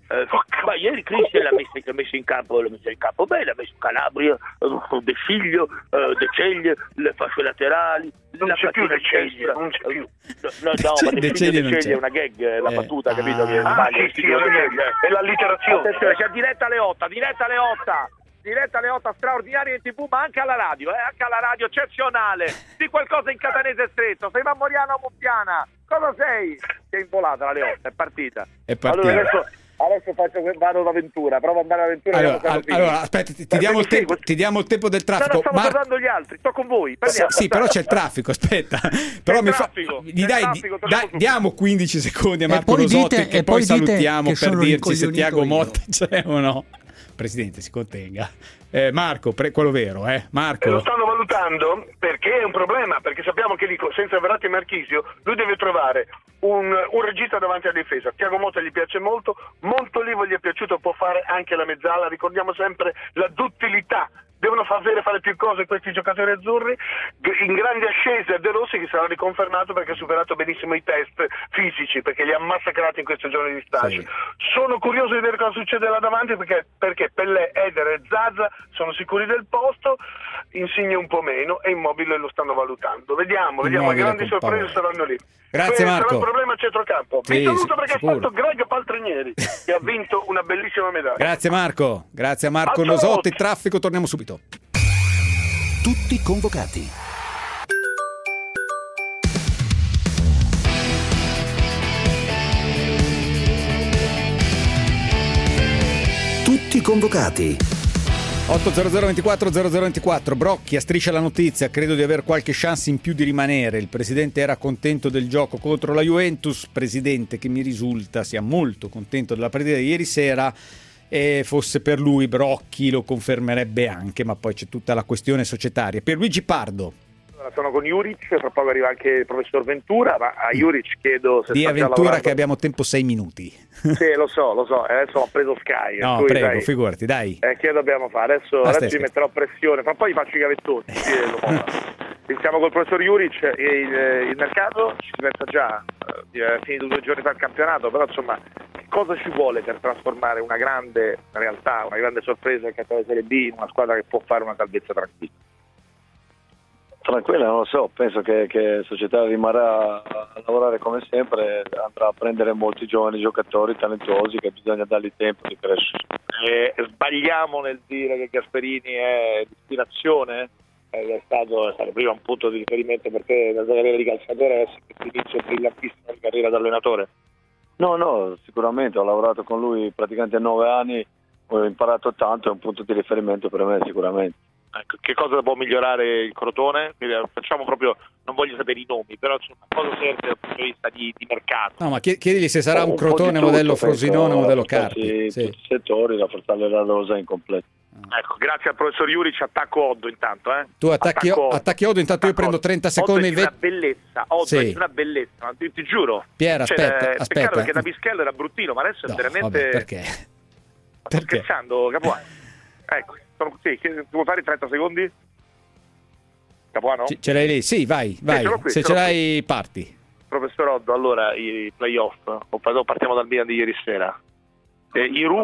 Ma ieri Cristian l'ha messo in campo bene, l'ha messo Calabria, De Figlio, De Ceglie, le fasce laterali. Non c'è più De Ceglie, non c'è più. No, ma De Ceglie è una gag, la battuta, capito? Che sì, è l'alliterazione. Attenzione, c'è diretta alle 8. Diretta alle 8 straordinaria in TV, ma anche alla radio eccezionale, di qualcosa in catanese stretto. Sei Mammoriano o Muffiana? Cosa sei? Si è involata alle 8, è partita. Allora adesso vado d'avventura, provo ad andare all'avventura. Allora aspetta, ti diamo il tempo del traffico. No, stavo guardando gli altri, sto con voi. Sì, però c'è il traffico, aspetta. Però diamo 15 secondi a Marco Rosotti che poi salutiamo per dirci se Thiago Motta c'è o no. Presidente, si contenga. Marco, quello vero, Marco. Lo stanno valutando perché è un problema, perché sappiamo che lì, senza Verratti e Marchisio, lui deve trovare un regista davanti alla difesa. Thiago Motta gli piace molto, Montolivo gli è piaciuto, può fare anche la mezzala, ricordiamo sempre la duttilità. Devono fare più cose questi giocatori azzurri, in grande ascesa De Rossi, che sarà riconfermato perché ha superato benissimo i test fisici, perché li ha massacrati in questi giorni di stage. Sì. Sono curioso di vedere cosa succede là davanti, perché Pellè, Eder e Zaza sono sicuri del posto, Insigne un po' meno e Immobile lo stanno valutando. Vediamo, grandi sorprese saranno lì. Grazie Marco. Sarà il problema a centrocampo. Vi saluto perché ha fatto Greg Paltrinieri che ha vinto una bellissima medaglia. Grazie Marco Rosotti. Traffico, torniamo subito. Tutti convocati. Tutti convocati. 800 24 0024. Brocchi a Striscia la Notizia: credo di aver qualche chance in più di rimanere. Il presidente era contento del gioco contro la Juventus, presidente che mi risulta sia molto contento della partita di ieri sera, e fosse per lui Brocchi lo confermerebbe anche, ma poi c'è tutta la questione societaria. Pierluigi Pardo. Sono con Juric, tra poco arriva anche il professor Ventura, ma a Juric chiedo se di Ventura che abbiamo tempo 6 minuti. Sì, lo so, adesso ho preso Sky. No, prego, figurati, dai. Che dobbiamo fare? Adesso ci metterò pressione, ma poi faccio i gavettoni. Iniziamo col professor Juric, il mercato ci si pensa già, è finito 2 giorni fa il campionato, però insomma cosa ci vuole per trasformare una grande realtà, una grande sorpresa del campionato Serie B in una squadra che può fare una salvezza tranquilla? Tranquilla, non lo so, penso che la società rimarrà a lavorare come sempre, andrà a prendere molti giovani giocatori talentuosi che bisogna dargli tempo di crescere. Sbagliamo nel dire che Gasperini è l'ispirazione? È stato prima un punto di riferimento per te nella carriera di calciatore, è l'inizio brillantissimo di carriera da allenatore? No, sicuramente, ho lavorato con lui praticamente 9 anni, ho imparato tanto, è un punto di riferimento per me sicuramente. Ecco, che cosa può migliorare il Crotone? Facciamo proprio, non voglio sapere i nomi, però insomma, cosa serve dal punto di vista di mercato? No, ma chiedigli se sarà un Crotone modello Frosinone o modello Carpi. Tutti i settori, rafforzare la rosa in completo. Ecco, grazie al professor Juric, attacco Oddo intanto. Tu attacchi Oddo, intanto io prendo 30 secondi. Oddo è una bellezza, è una bellezza, ti giuro. Piero, aspetta. Peccato perché da Pischello era bruttino, ma adesso è veramente... Vabbè, perché? Sto scherzando, Capuano. Ecco. Vuoi fare 30 secondi? Capuano? Ce l'hai lì? Sì, vai. Se ce l'hai parti. Professor Oddo, allora i playoff, partiamo dal Milan di ieri sera. Iru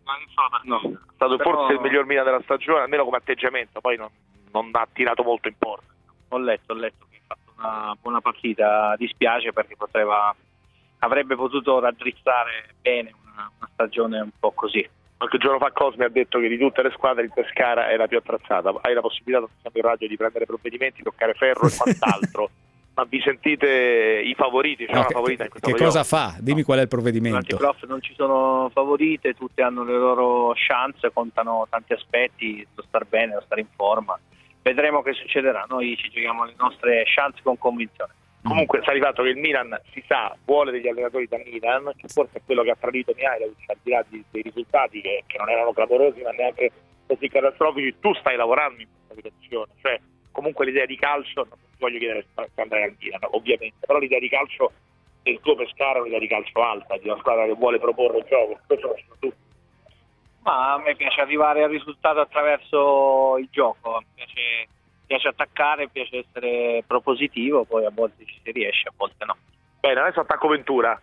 è stato forse il miglior Milan della stagione, almeno come atteggiamento, poi non ha tirato molto in porta. Ho letto che ha fatto una buona partita, dispiace perché avrebbe potuto raddrizzare bene una stagione un po' così. Qualche giorno fa Cosme ha detto che di tutte le squadre il Pescara è la più attrezzata. Hai la possibilità in radio di prendere provvedimenti, toccare ferro e quant'altro. Ma vi sentite i favoriti? C'è una favorita in questo Che cosa fa? Dimmi qual è il provvedimento. Prof, non ci sono favorite, tutte hanno le loro chance, contano tanti aspetti, lo star bene, lo stare in forma. Vedremo che succederà. Noi ci giochiamo le nostre chance con convinzione. Comunque sta arrivato che il Milan, si sa, vuole degli allenatori da Milan, che forse è quello che ha tradito Mihajlovic, al di là dei risultati che non erano clamorosi ma neanche così catastrofici. Tu stai lavorando in questa direzione, cioè comunque l'idea di calcio, non ti voglio chiedere se andrai al Milan ovviamente, però l'idea di calcio del tuo Pescara è un'idea di calcio alta, di una squadra che vuole proporre il gioco, questo lo so tu. Ma a me piace arrivare al risultato attraverso il gioco, piace attaccare, piace essere propositivo, poi a volte ci si riesce, a volte no. Bene, adesso attacco Ventura.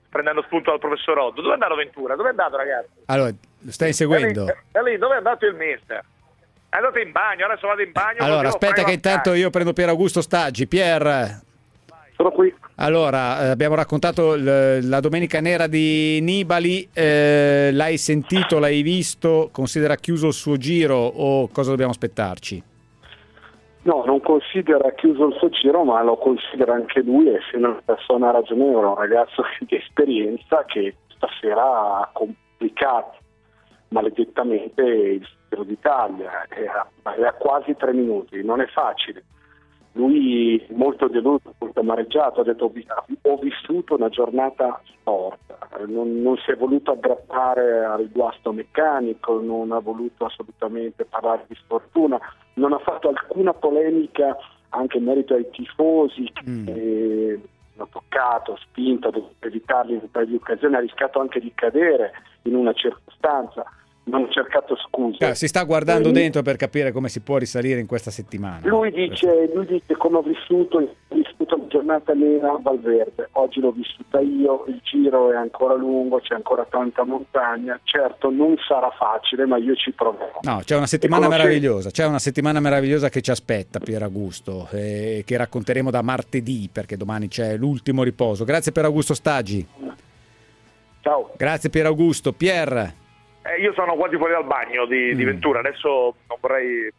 prendendo spunto dal professor Oddo. Dove è andato Ventura? Dove è andato, ragazzi? Allora, lo stai inseguendo? È lì, dove è andato il mister? È andato in bagno, adesso vado in bagno. Allora, aspetta che intanto io prendo Pier Augusto Staggi. Pier... Sono qui. Allora, abbiamo raccontato la domenica nera di Nibali, l'hai sentito, l'hai visto, considera chiuso il suo giro o cosa dobbiamo aspettarci? No, non considera chiuso il suo giro, ma lo considera anche lui, essendo una persona ragionevole, un ragazzo di esperienza che stasera ha complicato maledettamente il Giro d'Italia, è a quasi 3 minuti, non è facile. Lui molto deluso, molto amareggiato, ha detto ho vissuto una giornata storta, non si è voluto aggrappare al guasto meccanico, non ha voluto assolutamente parlare di sfortuna, non ha fatto alcuna polemica anche in merito ai tifosi che hanno toccato, spinto, ha dovuto evitarli in un paio di occasioni, ha rischiato anche di cadere in una circostanza. Non ha cercato scuse. Si sta guardando dentro per capire come si può risalire in questa settimana. Lui dice come ho vissuto la giornata nera a Valverde. Oggi l'ho vissuta io, il giro è ancora lungo, c'è ancora tanta montagna. Certo non sarà facile, ma io ci proverò. No, c'è una settimana meravigliosa, che ci aspetta, Pier Augusto, che racconteremo da martedì, perché domani c'è l'ultimo riposo. Grazie Pier Augusto Staggi. Ciao. Grazie Pier Augusto. Pier. Io sono quasi fuori dal bagno di Ventura, adesso non vorrei...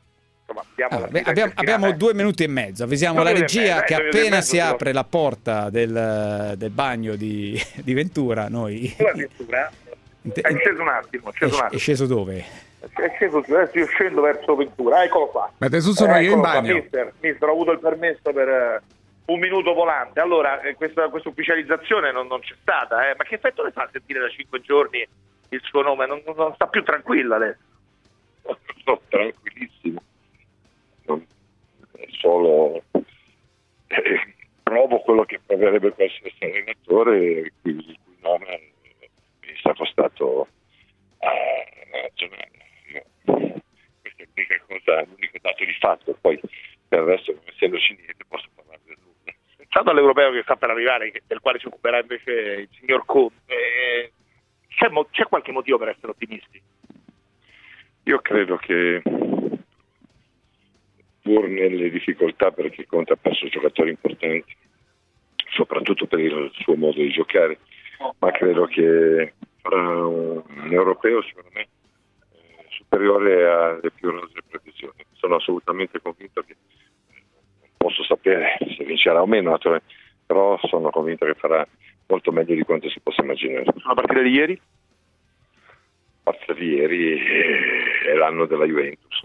Abbiamo 2 minuti e mezzo, avvisiamo la regia che appena si apre la porta del bagno di Ventura, noi... Ventura è sceso un attimo. È sceso dove? È sceso, adesso io scendo verso Ventura, eccolo qua. Ma adesso sono io in bagno. Mister, ho avuto il permesso per... un minuto volante. Allora, questa ufficializzazione non c'è stata, ma che effetto le fa sentire da 5 giorni il suo nome? Non sta più tranquilla adesso. Sto tranquillissimo, solo provo quello che proverebbe qualsiasi allenatore, il cui nome mi sta costato a ragionare. Questa è l'unico dato di fatto, poi per il resto, non essendoci niente, posso parlare del nulla. Pensando all'europeo che sta per arrivare, del quale si occuperà invece il signor Conte, c'è qualche motivo per essere ottimisti? Io credo che pur nelle difficoltà, perché Conte ha perso giocatori importanti, soprattutto per il suo modo di giocare, ma credo che farà un europeo secondo me superiore alle più rosee previsioni. Sono assolutamente convinto che, non posso sapere se vincerà o meno, però sono convinto che farà molto meglio di quanto si possa immaginare. La partita di ieri? La partita di ieri è l'anno della Juventus.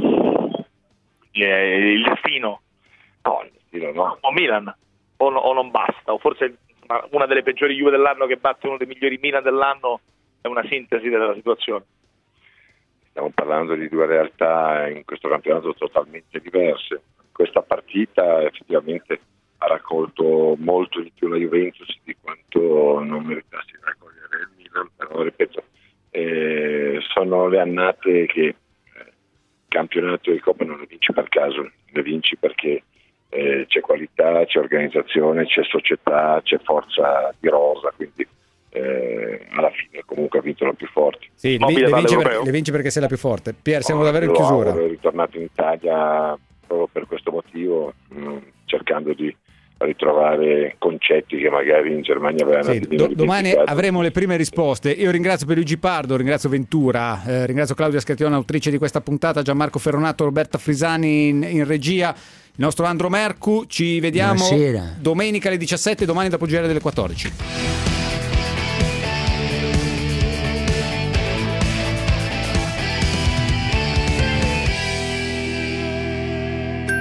Il destino? No, il destino no. O Milan? O non basta? O forse una delle peggiori Juve dell'anno che batte uno dei migliori Milan dell'anno è una sintesi della situazione? Stiamo parlando di 2 realtà in questo campionato totalmente diverse. Questa partita effettivamente ha raccolto molto di più la Juventus di quanto non meritassi di raccogliere il Milan, però ripeto, sono le annate che il campionato di Coppa non le vinci per caso, le vinci perché c'è qualità, c'è organizzazione, c'è società, c'è forza di rosa, quindi alla fine comunque ha vinto la più forte. Sì, le vinci perché sei la più forte. Pier, siamo davvero in chiusura. È ritornato in Italia proprio per questo motivo, cercando di ritrovare concetti che magari in Germania avevano domani avremo le prime risposte. Io ringrazio Pierluigi Pardo, ringrazio Ventura, ringrazio Claudia Scartione, autrice di questa puntata, Gianmarco Ferronato, Roberta Frisani in regia, il nostro Andro Mercu. Ci vediamo domenica alle 17, domani dopo il GR delle 14.